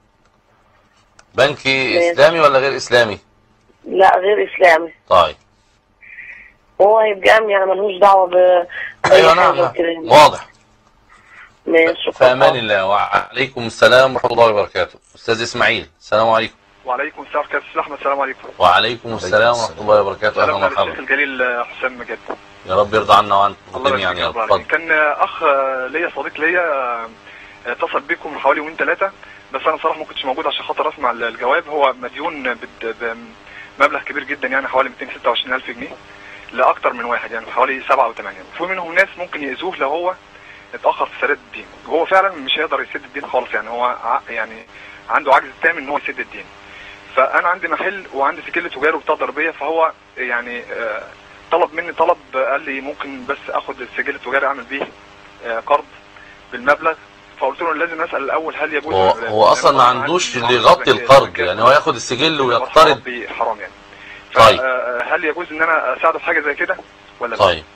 بنكي إسلامي ولا غير إسلامي؟ لا غير إسلامي. طيب. هو هيبقى أمن يعني ملهوش دعوة أيوة نعم واضح. ماشي. في أمان الله. وعليكم السلام ورحمة الله وبركاته. أستاذ إسماعيل، السلام عليكم. وعليكم السلام ورحمة الله. أحمد، السلام عليكم. وعليكم السلام ورحمة الله وبركاته. أهلا ومرحبا. الشيخ الجليل حسام مجد. يا رب يرضى عنا وعنكم جميعا يا رب. كان أخ ليا صديق ليا اتصل بيكم من حوالي يومين ثلاثة، بس أنا صراحة ما كنتش موجود عشان خاطر أسمع الجواب. هو مديون بمبلغ كبير جدا، يعني حوالي 226,000 جنيه لأكتر من واحد، يعني حوالي 7 أو 8. في منهم ناس ممكن يأذوه لو هو اتأخر في سداد الدين، وهو فعلا مش هيقدر يسد الدين خالص، يعني هو يعني عنده عجز تام ان هو يسد الدين. فانا عندي محل وعندي سجل تجاري وبطاقه ضريبيه، فهو يعني طلب مني طلب، قال لي ممكن بس اخد السجل التجاري اعمل بيه قرض بالمبلغ. فقلت له لازم اسال الاول هل يجوز. هو اصلا ما عندوش اللي يغطي القرض، يعني هو ياخد السجل ويقترض. حرام يعني. طيب هل يجوز ان انا اساعده في حاجه زي كده ولا لا؟ طيب.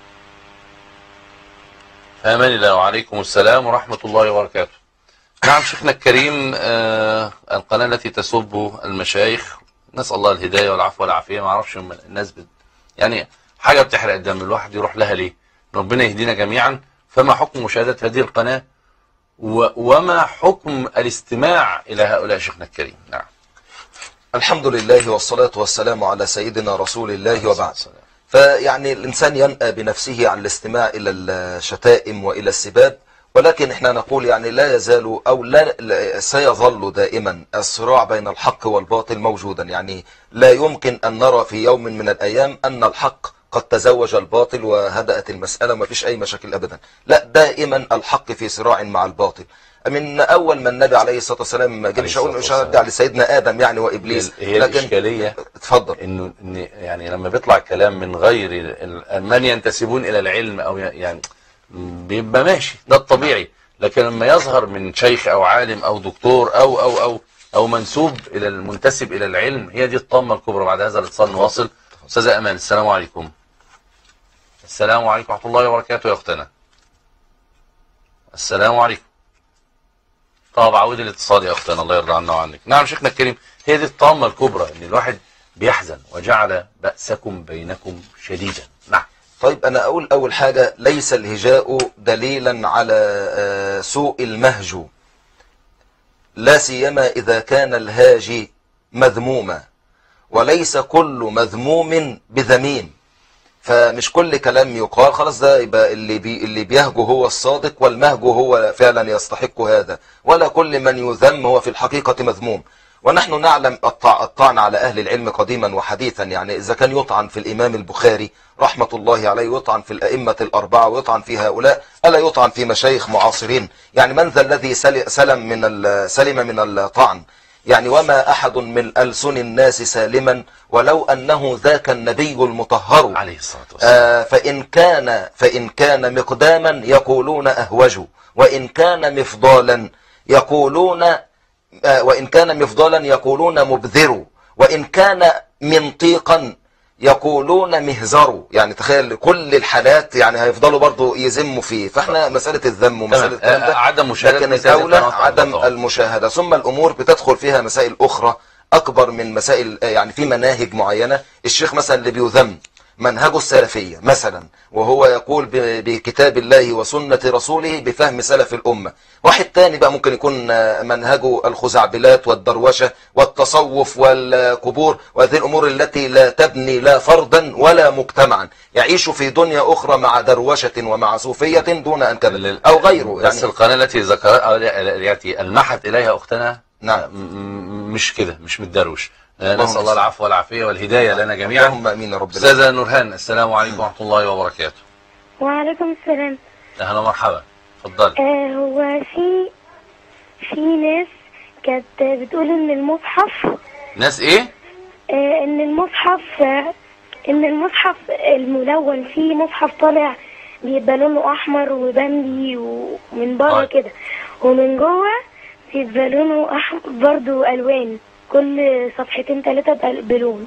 آمين الله. وعليكم السلام ورحمة الله وبركاته. نعم شيخنا الكريم، القناة التي تسب المشايخ، نسأل الله الهداية والعفو والعافية. ما اعرفش الناس يعني حاجة بتحرق الدم، الواحد يروح لها ليه؟ ربنا يهدينا جميعا. فما حكم مشاهدة هذه القناة وما حكم الاستماع إلى هؤلاء شيخنا الكريم؟ نعم. الحمد لله والصلاة والسلام على سيدنا رسول الله، وبعد. فيعني الإنسان ينأى بنفسه عن الاستماع إلى الشتائم وإلى السباب، ولكن احنا نقول يعني لا يزال أو لا سيظل دائما الصراع بين الحق والباطل موجودا. يعني لا يمكن أن نرى في يوم من الأيام أن الحق قد تزوج الباطل وهدأت المسألة وما فيش أي مشاكل أبدا. لا، دائما الحق في صراع مع الباطل. من أول ما النبي عليه الصلاة والسلام مش هرجع لسيدنا آدم يعني وإبليس. هي لكن الإشكالية اتفضل. إنه يعني لما بيطلع كلام من غير من ينتسبون إلى العلم أو يعني بيبقى ماشي، ده الطبيعي. لكن لما يظهر من شيخ أو عالم أو دكتور أو منسوب إلى المنتسب إلى العلم، هي دي الطامة الكبرى. بعد هذا الاتصال نواصل. أستاذة أمان، السلام عليكم. السلام عليكم ورحمة الله وبركاته يا أختنا. السلام عليكم. طب عود الاتصال يا أختنا، الله يرضى عنا وعنك. نعم شيخنا الكريم، هي دي الطامة الكبرى، إن الواحد بيحزن وجعل بأسكم بينكم شديدا. نعم. طيب أنا أقول أول حاجة، ليس الهجاء دليلا على سوء المهجو، لا سيما إذا كان الهاجي مذموما. وليس كل مذموم بذميم. فمش كل كلام يقال خلاص ده يبقى اللي بيهجو هو الصادق والمهجو هو فعلا يستحق هذا، ولا كل من يذم هو في الحقيقة مذموم. ونحن نعلم الطعن على أهل العلم قديما وحديثا، يعني إذا كان يطعن في الإمام البخاري رحمة الله عليه، يطعن في الأئمة الأربعة، ويطعن في هؤلاء، ألا يطعن في مشايخ معاصرين؟ يعني من ذا الذي سلم من الطعن؟ يعني وما أحد من ألسن الناس سالما ولو أنه ذاك النبي المطهر عليه الصلاة والسلام. فإن كان مقداما يقولون أهوج، وإن كان مفضالا يقولون مبذر، وإن كان منطيقا يقولون مهزر. يعني تخيل كل الحالات يعني هيفضلوا برضو يذموا فيه. فاحنا مسألة الذم ومسألة عدم مشاهدة، لكن الأولى عدم المشاهدة. ثم الأمور بتدخل فيها مسائل أخرى أكبر من مسائل، يعني في مناهج معينة. الشيخ مثلا اللي بيذم منهجه السلفية مثلا، وهو يقول بكتاب الله وسنة رسوله بفهم سلف الأمة. واحد تاني بقى ممكن يكون منهجه الخزعبلات والدروشة والتصوف والقبور وهذه الأمور التي لا تبني لا فردا ولا مجتمعا، يعيش في دنيا أخرى مع دروشة ومع صوفية دون أن كذا أو غيره. بس يعني القناة التي التي ألمحت إليها أختنا نعم مش كده، مش متدروش. نسأل الله العفو والعافية والهداية لنا جميعا. اللهم امين يا رب. أستاذة نورهان، السلام عليكم ورحمة الله وبركاته. وعليكم السلام. أهلا ومرحبا، اتفضلي. هو في ناس كانت بتقول ان المصحف، ناس ايه؟ ان المصحف الملون فيه مصحف طالع بيبقى لونه احمر وبني ومن بره كده، ومن جوه بيبقى لونه احمر برضو الوان، كل صفحتين 3 بلون.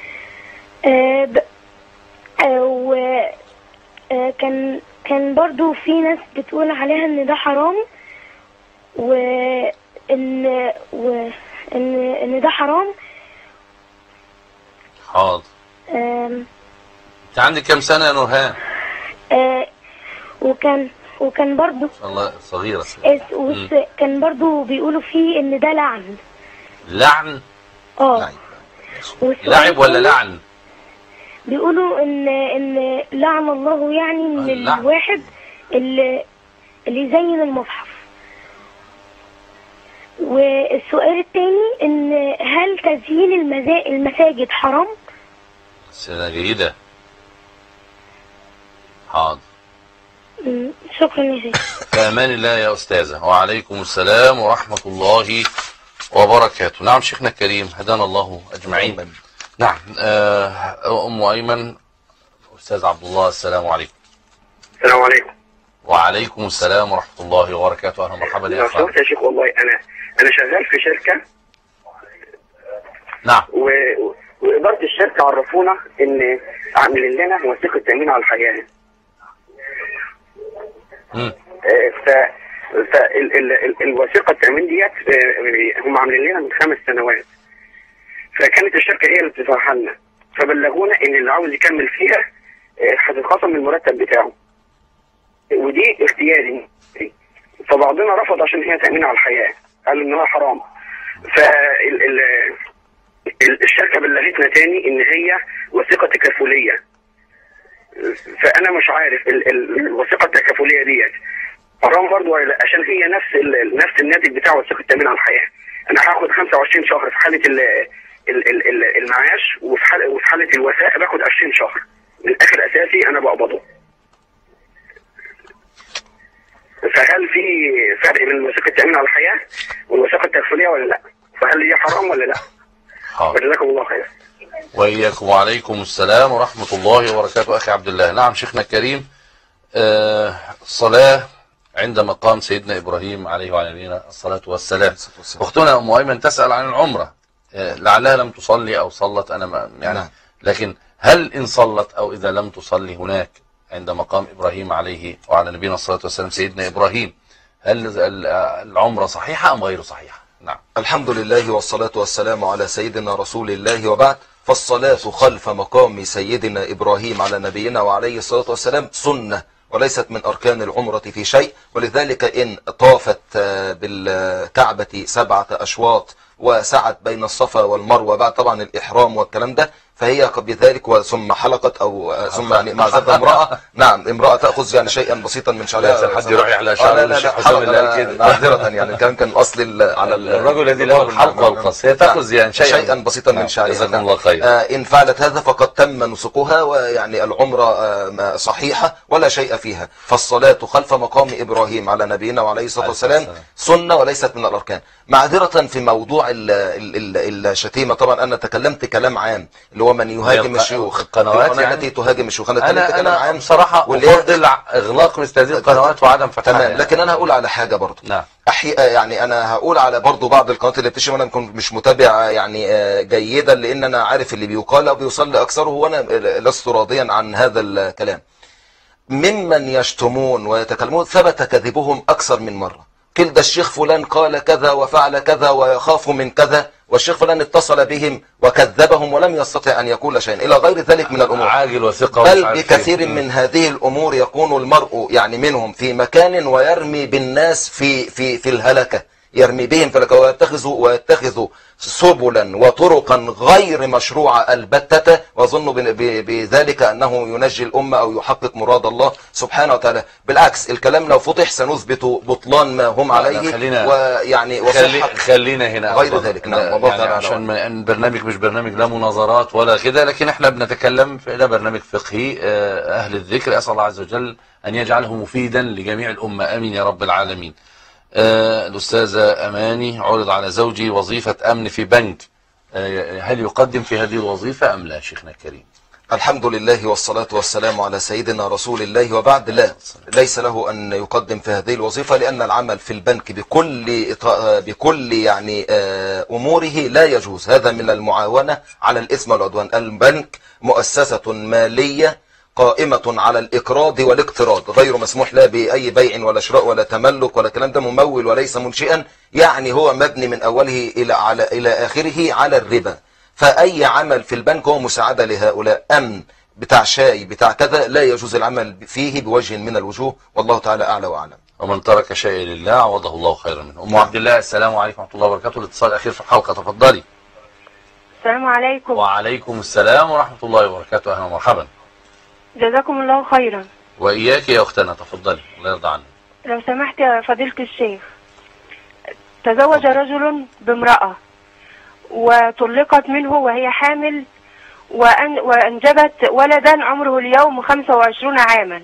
كان برضو في ناس بتقول عليها ان ده حرام، وان ده حرام. حاضر. انت عندك كام سنة يا نورهان؟ وكان برضو الله صغيرة. كان برضو بيقولوا فيه ان ده لعن. لعن؟ لعب ولا لعن؟ بيقولوا ان لعن الله، يعني ان الواحد اللي يزين المصحف. والسؤال الثاني ان هل تزيين المساجد حرام؟ سنة جيدة. حاضر. شكرا يا شيخ. في امان الله يا استاذة. وعليكم السلام ورحمة الله وبركاته. نعم شيخنا الكريم، هدانا الله اجمعين. نعم. ام ايمن، استاذ عبد الله، السلام عليكم. السلام عليكم. وعليكم السلام ورحمة الله وبركاته. اهلا ومرحبا يا اخوان. يا شيخ والله انا شغال في شركة. نعم. وإدارة الشركة عرفونا ان عاملين لنا وثيقة تأمين على الحياة. فالوثيقة التأمين ديت هم عاملين لنا من 5 سنوات. فكانت الشركة هي اللي بتدفعها لنا، فبلغونا ان اللي عاوز يكمل فيها هتتخصم من المرتب بتاعه، ودي اختياري. فبعضنا رفض عشان هي تأمين على الحياة، قالوا ان هو حرام. الشركة بلغتنا تاني ان هي وثيقة تكافلية. فانا مش عارف الوثيقة التكافلية ديت حرام برضه ولا لا، عشان هي نفس الناتج بتاع وثيقة التأمين على الحياة. انا هاخد 25 شهر في حالة المعاش، وفي حالة الوفاة باخد 20 شهر. الاخر اساسي انا بقبضه. فهل في فرق بين وثيقة التأمين على الحياة والوثيقة التكافلية ولا لا؟ فهل هي حرام ولا لا؟ جزاكم الله خير. وإياكم. وعليكم السلام ورحمة الله وبركاته. أخي عبد الله، نعم شيخنا الكريم. الصلاة عند مقام سيدنا إبراهيم عليه وعلى نبينا الصلاة والسلام. أختنا أم أيمن تسأل عن العمرة، لعلها لم تصلي أو صلت، أنا يعني لكن هل إن صلت أو إذا لم تصلي هناك عند مقام إبراهيم عليه وعلى نبينا الصلاة والسلام سيدنا إبراهيم، هل العمرة صحيحة أم غير صحيحة؟ نعم. الحمد لله والصلاة والسلام على سيدنا رسول الله، وبعد. فالصلاة خلف مقام سيدنا إبراهيم على نبينا وعليه الصلاة والسلام سنة، وليست من أركان العمرة في شيء. ولذلك إن طافت بالكعبة 7 أشواط وسعت بين الصفا والمروة بعد طبعا الإحرام والكلام ده، فهي بذلك ثم حلقت أو ثم يعني معزبها امرأة، نعم امرأة تأخذ يعني شيئا بسيطا من شعرها. حد يروح يحلق شعره الشيخ حسام اللي قال كده معذرة يعني الكلام كان أصل على الرجل الذي له الحلق والقص، هي تأخذ يعني شيئا بسيطا من شعرها. جزاكم الله خير. إن فعلت هذا فقد تم نسكها، ويعني العمرة صحيحة ولا شيء فيها. فالصلاة خلف مقام إبراهيم على نبينا وعليه الصلاة والسلام سنة وليست من الأركان. معذرة في موضوع الشتيمة، طبعا أنا تكلمت كلام عام اللي هو من يهاجم الشيوخ، القنوات يعني التي تهاجم الشيوخ. أنا بصراحة أفضل إغلاق مثل هذه القنوات وعدم فتحها يعني. لكن أنا هقول على حاجة برضو. نعم. يعني أنا هقول على برضو بعض القنوات اللي بتشتم، أنا مش متابع يعني جيدا، لأن أنا عارف اللي بيقال أو بيوصل لأكثره، وأنا لست راضيا عن هذا الكلام. ممن يشتمون ويتكلمون ثبت كذبهم أكثر من مرة. كل الشيخ فلان قال كذا وفعل كذا ويخاف من كذا، والشيخ فلان اتصل بهم وكذبهم ولم يستطع أن يقول شيئا، إلى غير ذلك من الأمور. عاجل وثقة. بل بكثير من هذه الأمور يكون المرء يعني منهم في مكان ويرمي بالناس في الهلكة، يرمي بهم في الهلكة، ويتخذوا سبلا وطرقا غير مشروعة البتة، وظنوا بذلك أنه ينجي الأمة أو يحقق مراد الله سبحانه وتعالى. بالعكس الكلام لو فتح سنثبت بطلان ما هم عليه، ويعني خلينا هنا غير ذلك. نعم يعني عشان البرنامج مش برنامج لا مناظرات ولا كده، لكن احنا بنتكلم في ده برنامج فقهي أهل الذكر. أسأل الله عز وجل أن يجعله مفيدا لجميع الأمة، آمين يا رب العالمين. الأستاذة أماني: عرض على زوجي وظيفة أمن في بنك، هل يقدم في هذه الوظيفة أم لا شيخنا الكريم؟ الحمد لله والصلاة والسلام على سيدنا رسول الله، وبعد لا ليس له أن يقدم في هذه الوظيفة، لأن العمل في البنك بكل يعني أموره لا يجوز. هذا من المعاونة على الإثم والعدوان. البنك مؤسسة مالية قائمة على الإقراض والاقتراض، غير مسموح لا بأي بيع ولا شراء ولا تملك ولا كلام ده، ممول وليس منشئا، يعني هو مبني من أوله إلى آخره على الربا. فأي عمل في البنك هو مساعدة لهؤلاء. أمن بتاع شاي بتاع كذا لا يجوز العمل فيه بوجه من الوجوه، والله تعالى أعلى وأعلم. ومن ترك شيئا لله عوضه الله خيرا منه. أم عبد الله: السلام عليكم ورحمة الله وبركاته. الاتصال الأخير في الحلقة، تفضلي. السلام عليكم. وعليكم السلام ورحمة الله وبركاته. أهلا ومرحبا. جزاكم الله خيرا. وإياك يا أختنا، تفضلي الله يرضى عنك. لو سمحت يا فضيلة الشيخ، تزوج رجل بامرأة وطلقت منه وهي حامل، وأنجبت ولدا عمره اليوم 25 عاما،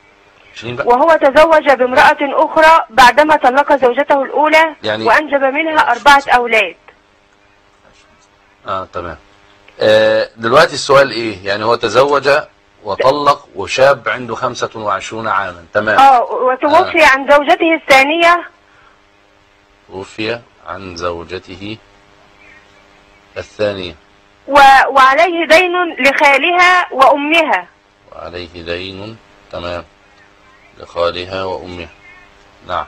وهو تزوج بامرأة أخرى بعدما طلق زوجته الأولى يعني وأنجب منها 4 أولاد. تمام. دلوقتي السؤال إيه؟ يعني هو تزوج وطلق وشاب عنده 25 عاما، تمام. وتوفي عن زوجته الثانية. توفي عن زوجته الثانية. وعليه دين لخالها وأمها. وعليه دين، تمام، لخالها وأمها، نعم.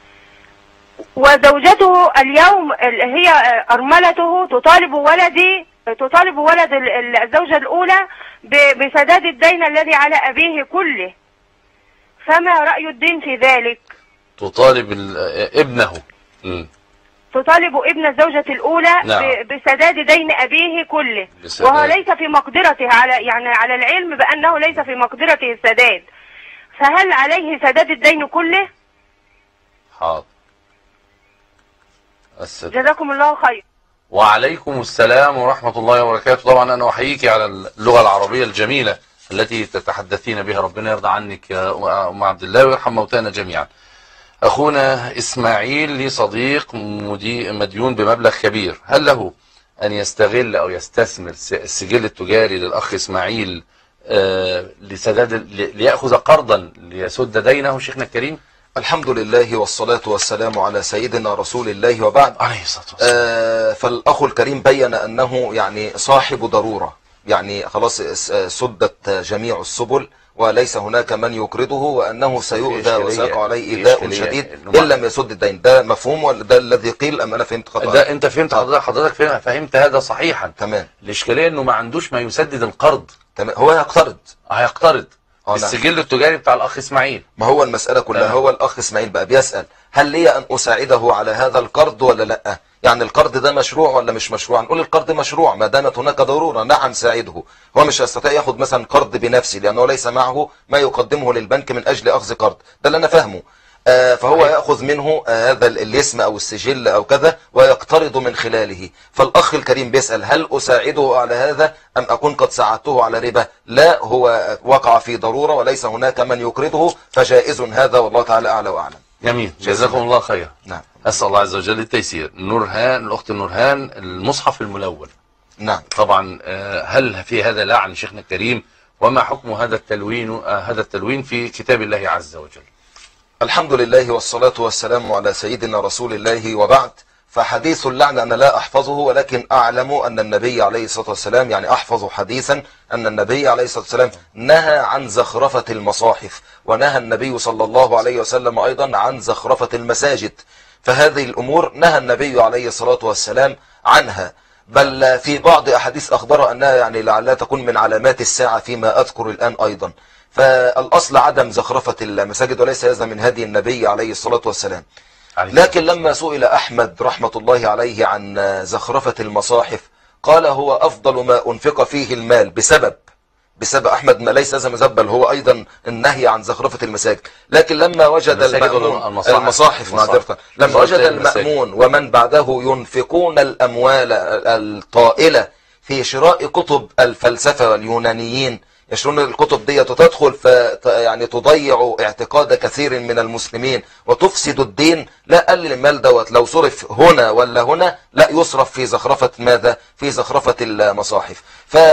وزوجته اليوم هي أرملته تطالب ولد الزوجة الأولى بسداد الدين الذي على أبيه كله، فما رأي الدين في ذلك؟ تطالب ابنه. تطالب ابن الزوجة الأولى بسداد دين أبيه كله، وهو ليس في مقدرته، على العلم بأنه ليس في مقدرته السداد، فهل عليه سداد الدين كله؟ حاضر. جزاكم الله خير. وعليكم السلام ورحمة الله وبركاته. طبعا أنا أحييك على اللغة العربية الجميلة التي تتحدثين بها، ربنا يرضى عنك يا أم عبد الله ويرحم موتانا جميعا. أخونا إسماعيل لي صديق مديون بمبلغ كبير، هل له أن يستغل أو يستثمر السجل التجاري للأخ إسماعيل لسداد ليأخذ قرضا ليسد دينه شيخنا الكريم؟ الحمد لله والصلاة والسلام على سيدنا رسول الله، وبعد. عليه الصلاة والسلام. فالأخ الكريم بين أنه يعني صاحب ضرورة، يعني خلاص سدت جميع السبل وليس هناك من يقرضه، وأنه سيؤذى وسيقع عليه إيذاء شديد إن لم يسد الدين. ده مفهوم ولا ده الذي قيل أم أنا فهمت خطأ؟ ده أنت فهمت، حضرتك فهمت هذا صحيحا. تمام. الإشكالية إنه ما عندوش ما يسدد القرض. تمام. هو هيقترض السجل التجاري بتاع الأخ إسماعيل. ما هو المسألة كلها. هو الأخ إسماعيل بقى بيسأل هل لي أن أساعده على هذا القرض ولا لأ؟ يعني القرض ده مشروع ولا مش مشروع؟ نقول القرض مشروع ما دامت هناك ضرورة، نعم ساعده. هو مش هيستطيع ياخد مثلا قرض بنفسه لأنه ليس معه ما يقدمه للبنك من أجل أخذ قرض، ده اللي أنا فاهمه. فهو يأخذ منه هذا الاسم أو السجل أو كذا ويقترض من خلاله. فالأخ الكريم بيسأل هل أساعده على هذا أم أكون قد ساعدته على ربا؟ لا، هو وقع في ضرورة وليس هناك من يقرضه، فجائز هذا والله تعالى أعلى وأعلم. جميل، جزاكم الله خير. نعم. أسأل الله عز وجل التيسير. نورهان، الأخت نورهان، المصحف الملون. نعم. طبعا هل في هذا لعن شيخنا الكريم؟ وما حكم هذا التلوين في كتاب الله عز وجل؟ الحمد لله والصلاة والسلام على سيدنا رسول الله، وبعد. فحديث اللعن أنا لا أحفظه، ولكن أعلم أن النبي عليه الصلاة والسلام، يعني أحفظ حديثا أن النبي عليه الصلاة والسلام نهى عن زخرفة المصاحف، ونهى النبي صلى الله عليه وسلم أيضا عن زخرفة المساجد. فهذه الأمور نهى النبي عليه الصلاة والسلام عنها، بل في بعض أحاديث أخبر أنها يعني لعلها تكون من علامات الساعة فيما أذكر الآن أيضا. فالأصل عدم زخرفة المساجد، وليس هذا من هدي النبي عليه الصلاة والسلام. لكن لما سئل أحمد رحمة الله عليه عن زخرفة المصاحف قال هو أفضل ما أنفق فيه المال بسبب أحمد ما ليس هذا مذهب، بل هو أيضا النهي عن زخرفة المساجد. لكن لما وجد المصاحف معذرة، لما وجد المأمون ومن بعده ينفقون الأموال الطائلة في شراء كتب الفلسفة واليونانيين، يشرون الكتب دي تدخل يعني تضيع اعتقاد كثير من المسلمين وتفسد الدين، لا قلل المال دوت لو صرف هنا ولا هنا، لا يصرف في زخرفة ماذا؟ في زخرفة المصاحف.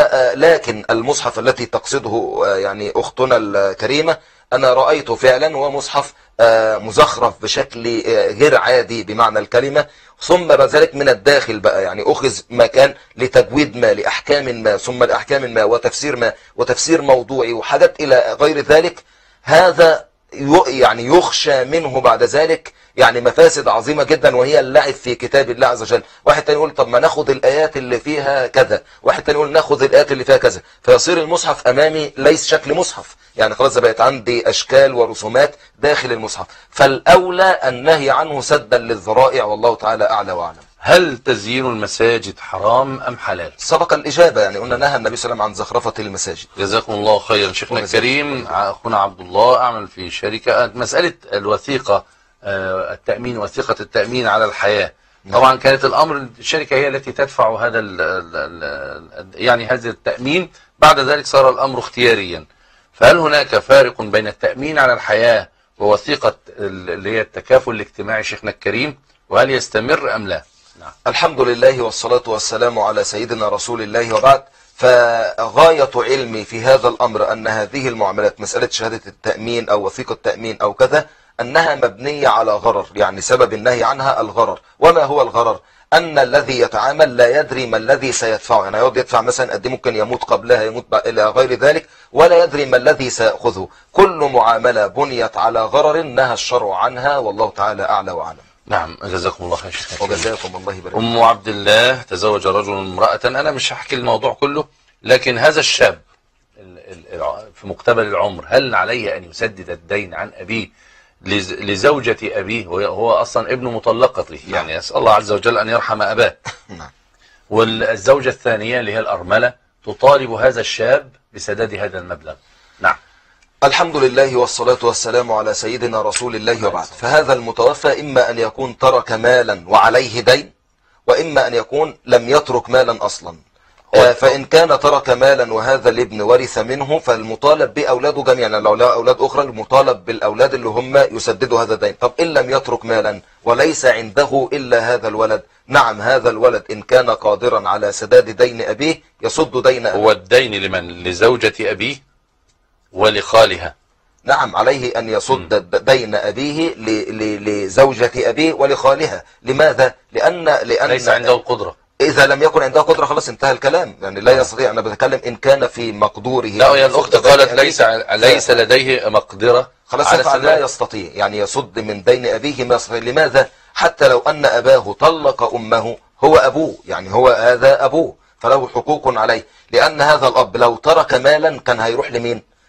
لكن المصحف التي تقصده يعني أختنا الكريمة أنا رأيته فعلا ومصحف مزخرف بشكل غير عادي بمعنى الكلمة، ثم بعد ذلك من الداخل بقى يعني أخذ مكان لتجويد ما، لأحكام ما، ثم لأحكام ما وتفسير ما وتفسير موضوعي وحاجات إلى غير ذلك. هذا يعني يخشى منه بعد ذلك يعني مفاسد عظيمة جدا، وهي اللعب في كتاب الله عز وجل. واحد تاني يقول طب ما ناخد الآيات اللي فيها كذا، واحد تاني يقول ناخد الآيات اللي فيها كذا، فيصير المصحف أمامي ليس شكل مصحف، يعني خلاص بقت عندي أشكال ورسومات داخل المصحف. فالأولى النهي عنه سدا للذرائع، والله تعالى أعلى وأعلم. هل تزيين المساجد حرام أم حلال؟ سبق الإجابة، يعني قلنا نهى النبي صلى الله عليه وسلم عن زخرفة المساجد. جزاكم الله خيرا. شيخنا الكريم، أخونا عبد الله أعمل في شركة، مسألة الوثيقة التأمين، وثيقة التأمين على الحياة. طبعا كانت الأمر الشركة هي التي تدفع هذا يعني هذا التأمين، بعد ذلك صار الأمر اختياريا. فهل هناك فارق بين التأمين على الحياة ووثيقة اللي هي التكافل الاجتماعي شيخنا الكريم، وهل يستمر أم لا؟ نعم. الحمد لله والصلاة والسلام على سيدنا رسول الله، وبعد. فغاية علمي في هذا الأمر أن هذه المعاملات، مسألة شهادة التأمين أو وثيقة التأمين أو كذا، أنها مبنية على غرر، يعني سبب النهي عنها الغرر. وما هو الغرر؟ أن الذي يتعامل لا يدري ما الذي سيدفعه، يعني يقعد يدفع مثلا قد ممكن يموت قبلها، يموت إلى غير ذلك، ولا يدري ما الذي سيأخذه. كل معاملة بنيت على غرر نهى الشرع عنها، والله تعالى أعلى وأعلم. نعم، جزاكم الله خير. وجزاكم الله يبارك. أم عبد الله، تزوج رجل امرأة، أنا مش هحكي الموضوع كله، لكن هذا الشاب في مقتبل العمر هل عليه أن يسدد الدين عن أبيه لزوجة أبيه، وهو أصلا ابن مطلقته؟ يعني يسأل الله عز وجل أن يرحم أباه. والزوجة الثانية اللي هي الأرملة تطالب هذا الشاب بسداد هذا المبلغ. نعم. الحمد لله والصلاة والسلام على سيدنا رسول الله، وبعد. فهذا المتوفى إما أن يكون ترك مالا وعليه دين، وإما أن يكون لم يترك مالا أصلا. فإن كان ترك مالا وهذا الابن ورث منه، فالمطالب بأولاده جميعا، لو لا أولاد أخرى المطالب بالأولاد اللي هم يسددوا هذا الدين. طب إن لم يترك مالا وليس عنده إلا هذا الولد، نعم هذا الولد إن كان قادرا على سداد دين أبيه يسد دين أبيه. هو الدين لمن؟ لزوجة أبيه ولخالها. نعم، عليه أن يسد دين أبيه لزوجة أبيه ولخالها. لماذا؟ لأن ليس عنده القدرة. إذا لم يكن عنده قدرة خلاص انتهى الكلام، يعني لا يستطيع. أنا بتكلم إن كان في مقدوره. لا، يا الأخت قالت ليس لديه مقدرة، خلاص يفعل لا يستطيع، يعني يسد من دين أبيه ما يستطيع. لماذا؟ حتى لو أن أباه طلق أمه هو أبوه، يعني هو هذا أبوه، فله حقوق عليه. لأن هذا الأب لو ترك مالا كان هيروح لمين؟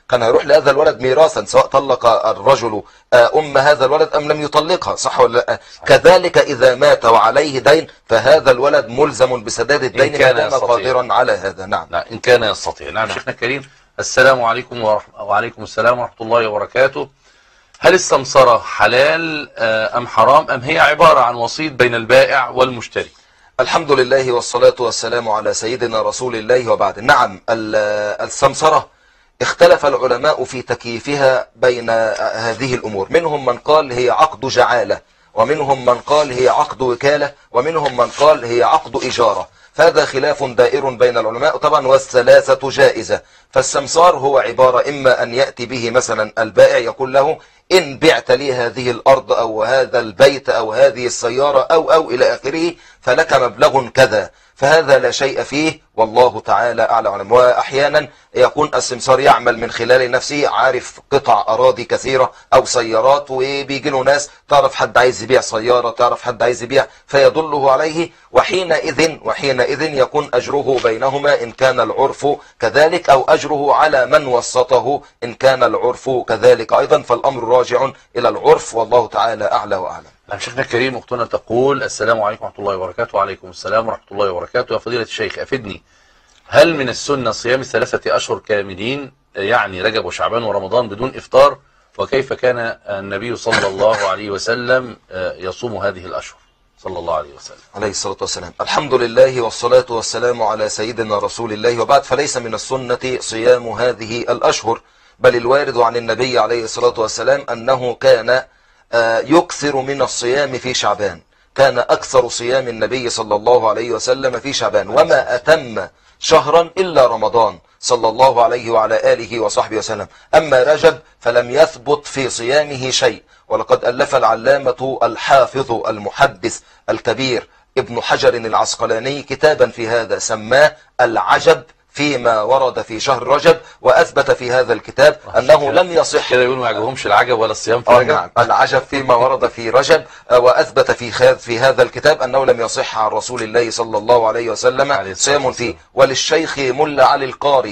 كان هيروح لهذا الولد ميراثا، سواء طلق الرجل أم هذا الولد أم لم يطلقها، صح ولا لا؟ كذلك إذا مات وعليه دين فهذا الولد ملزم بسداد الدين إن كان قادرا على هذا. نعم إن كان يستطيع. نعم شيخنا الكريم، السلام عليكم وعليكم السلام ورحمة الله وبركاته. هل السمسرة حلال أم حرام، أم هي عبارة عن وسيط بين البائع والمشتري؟ الحمد لله والصلاة والسلام على سيدنا رسول الله وبعد. نعم السمسرة اختلف العلماء في تكييفها بين هذه الأمور، منهم من قال هي عقد جعالة، ومنهم من قال هي عقد وكالة، ومنهم من قال هي عقد إجارة، فهذا خلاف دائر بين العلماء طبعا، والثلاثة جائزة. فالسمسار هو عبارة إما أن يأتي به مثلا البائع يقول له إن بعت لي هذه الأرض أو هذا البيت أو هذه السيارة أو إلى آخره فلك مبلغ كذا، فهذا لا شيء فيه والله تعالى أعلى وأعلم. وأحيانا يكون السمسار يعمل من خلال نفسه، عارف قطع أراضي كثيرة أو سيارات، وبيجي له ناس تعرف حد عايز يبيع سيارة، تعرف حد عايز يبيع، فيدله عليه، وحينئذ يكون أجره بينهما إن كان العرف كذلك، أو أجره على من وسطه إن كان العرف كذلك أيضا، فالأمر راجع إلى العرف والله تعالى أعلى وأعلم. نعم شيخنا الكريم، أختنا تقول السلام عليكم ورحمة الله وبركاته. وعليكم السلام ورحمة الله وبركاته. يا فضيلة الشيخ أفدني، هل من السنة صيام 3 أشهر كاملين، يعني رجب وشعبان ورمضان بدون إفطار؟ وكيف كان النبي صلى الله عليه وسلم يصوم هذه الأشهر صلى الله عليه وسلم؟ عليه الصلاة والسلام. الحمد لله والصلاة والسلام على سيدنا رسول الله وبعد. فليس من السنة صيام هذه الأشهر، بل الوارد عن النبي عليه الصلاة والسلام أنه كان يكثر من الصيام في شعبان، كان أكثر صيام النبي صلى الله عليه وسلم في شعبان، وما أتم شهرا إلا رمضان صلى الله عليه وعلى آله وصحبه وسلم. أما رجب فلم يثبت في صيامه شيء، ولقد ألف العلامة الحافظ المحدث الكبير ابن حجر العسقلاني كتابا في هذا سماه العجب فيما ورد في شهر رجب، وأثبت في هذا الكتاب أنه لم يصح. كده يقولوا ما يعجبهمش العجب ولا الصيام في رجب. نعم العجب فيما ورد في رجب، وأثبت في هذا الكتاب أنه لم يصح عن رسول الله صلى الله عليه وسلم صيام فيه. وللشيخ ملا علي القاري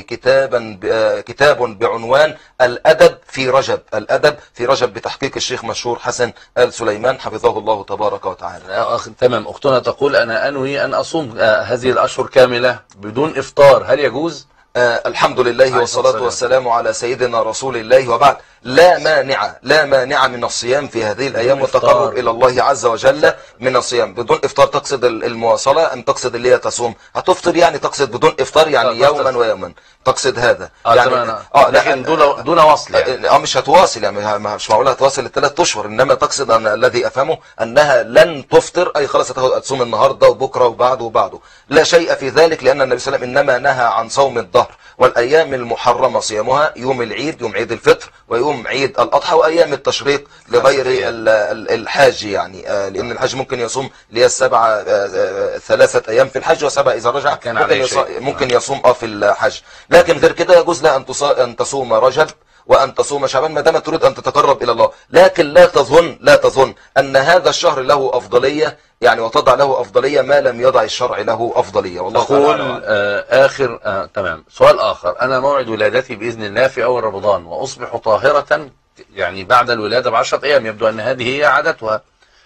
كتاب بعنوان الأدب في رجب، الأدب في رجب بتحقيق الشيخ مشهور حسن آل سليمان حفظه الله تبارك وتعالى. تمام. أختنا تقول أنا أنوي أن أصوم هذه الأشهر كاملة بدون إفطار، هل يجوز؟ الحمد لله والصلاة والسلام على سيدنا رسول الله وبعد. لا مانع من الصيام في هذه الأيام والتقرب إلى الله عز وجل من الصيام بدون إفطار. تقصد المواصلة أم تقصد اللي هي تصوم؟ هتفطر يعني تقصد بدون إفطار يعني يوما ويوما، تقصد هذا يعني لكن دون وصل يعني. مش هتواصل يعني، مش معقولة هتواصل ال3 أشهر، إنما تقصد أن الذي أفهمه أنها لن تفطر، أي خلاص هتصوم النهاردة وبكرة وبعده. لا شيء في ذلك، لأن النبي صلى الله عليه وسلم إنما نهى عن صوم الظهر، والأيام المحرمة صيامها يوم العيد، يوم عيد الفطر، ويوم عيد الأضحى، وأيام التشريق لغير الحاج يعني، لأن الحج ممكن يصوم للسبعة 3 أيام في الحج و7 إذا رجع، ممكن يصوم في الحج. لكن غير كده يجوز لها أن تصوم رجب وأن تصوم شعبان ما دامت تريد أن تتقرب إلى الله. لكن لا تظن أن هذا الشهر له أفضلية يعني، وتضع له أفضلية ما لم يضع الشرع له أفضلية. والله أقول تمام. سؤال آخر، أنا موعد ولادتي بإذن الله في أول رمضان، وأصبح طاهرة يعني بعد الولادة ب10 أيام، يبدو أن هذه هي عادتها،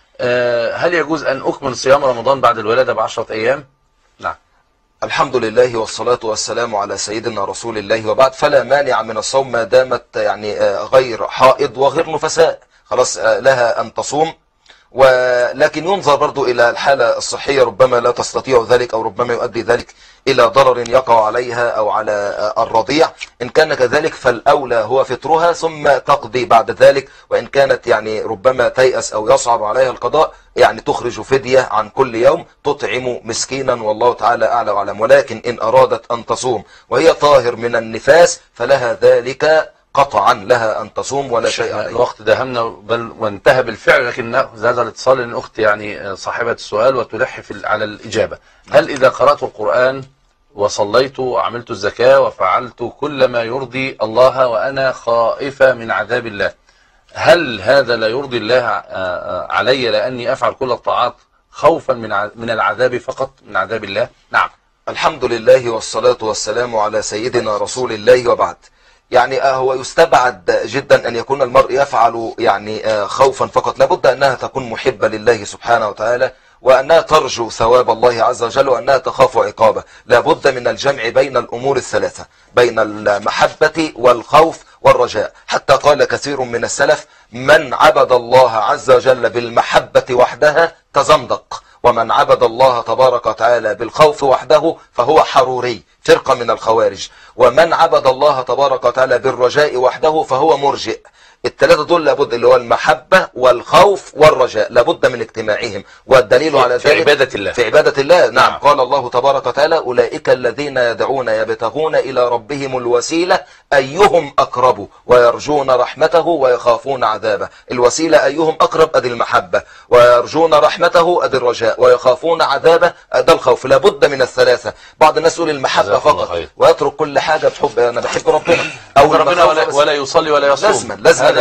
هل يجوز أن أكمل صيام رمضان بعد الولادة ب10 أيام؟ نعم. الحمد لله والصلاة والسلام على سيدنا رسول الله وبعد. فلا مانع من الصوم ما دامت يعني غير حائض وغير نفساء، خلاص لها أن تصوم، ولكن ينظر برضو إلى الحالة الصحية، ربما لا تستطيع ذلك، أو ربما يؤدي ذلك إلى ضرر يقع عليها أو على الرضيع. إن كان كذلك فالأولى هو فطرها ثم تقضي بعد ذلك، وإن كانت يعني ربما تيأس أو يصعب عليها القضاء يعني تخرج فدية عن كل يوم تطعم مسكينا، والله تعالى أعلى وأعلم. ولكن إن أرادت أن تصوم وهي طاهر من النفاس فلها ذلك قطعا، لها أن تصوم ولا شيء عليه. الوقت دهمنا بل وانتهى بالفعل، لكن هذا الاتصال لأن أختي يعني صاحبة السؤال وتلح على الإجابة. هل إذا قرأت القرآن وصليت وعملت الزكاة وفعلت كل ما يرضي الله وأنا خائفة من عذاب الله، هل هذا لا يرضي الله علي لأني أفعل كل الطاعات خوفا من العذاب فقط، من عذاب الله؟ نعم. الحمد لله والصلاة والسلام على سيدنا رسول الله وبعد. يعني هو يستبعد جدا أن يكون المرء يفعل يعني خوفا فقط، لابد أنها تكون محبة لله سبحانه وتعالى، وأنها ترجو ثواب الله عز وجل، وأنها تخاف عقابه. لابد من الجمع بين الأمور الثلاثة، بين المحبة والخوف والرجاء. حتى قال كثير من السلف: من عبد الله عز وجل بالمحبة وحدها تزندق، ومن عبد الله تبارك وتعالى بالخوف وحده فهو حروري، فرقة من الخوارج، ومن عبد الله تبارك وتعالى بالرجاء وحده فهو مرجئ. الثلاثة دول لابد، اللي هو المحبة والخوف والرجاء، لابد من اجتماعهم. والدليل على ذلك في عبادة الله، في عبادة الله. نعم. قال الله تبارك وتعالى: أولئك الذين يدعون يبتغون إلى ربهم الوسيلة أيهم أقرب ويرجون رحمته ويخافون عذابه. الوسيلة أيهم أقرب أدي المحبة، ويرجون رحمته أدي الرجاء، ويخافون عذابه أدي الخوف. لابد من الثلاثة. بعض الناس يقول المحبة فقط ويترك كل حاجة بحب، أنا بحب ربنا أو ربنا ولا يصلي ولا يصوم. لازم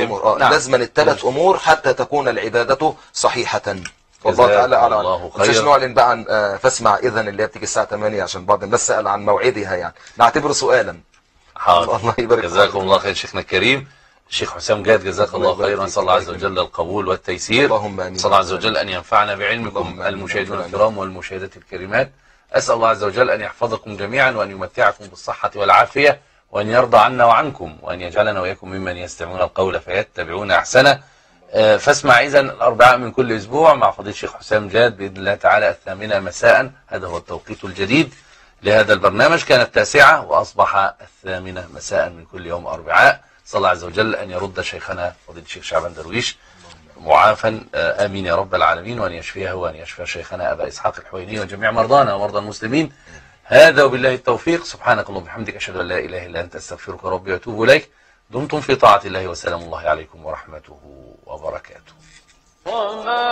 لازم الثلاث أمور حتى تكون العبادة صحيحة. والله تعالى أعلم. مش نعلن بقى عن فاسمع إذن اللي بتيجي الساعة 8 عشان بعض الناس سأل عن موعدها، يعني نعتبره سؤالا. حاضر. الله يبارك. جزاكم الله خير شيخنا الكريم الشيخ حسام جاد، جزاك الله خيرا. نسأل الله عز وجل القبول والتيسير. اللهم آمين. نسأل الله عز وجل أن ينفعنا بعلمكم المشاهدون الكرام والمشاهدات الكريمات. أسأل الله عز وجل أن يحفظكم جميعا، وأن يمتعكم بالصحة والعافية، وأن يرضى عنا وعنكم، وأن يجعلنا وإياكم ممن يستمعون القول فيتبعون أحسنه. فاسمع إذن الأربعاء من كل أسبوع مع فضيلة الشيخ حسام جاد بإذن الله تعالى 8 مساء. هذا هو التوقيت الجديد لهذا البرنامج. كانت 9 وأصبح 8 مساء من كل يوم أربعاء. صلى الله عز وجل أن يرد شيخنا فضيلة الشيخ شعبان درويش معافا، آمين يا رب العالمين، وأن يشفيه وأن يشفى شيخنا أبا إسحاق الحويني وجميع مرضانا ومرضى المسلمين. هذا وبالله التوفيق. سبحانك اللهم وبحمدك، أشهد أن لا إله إلا أنت، أستغفرك ربي وأتوب إليك. دمتم في طاعة الله، وسلام الله عليكم ورحمته وبركاته.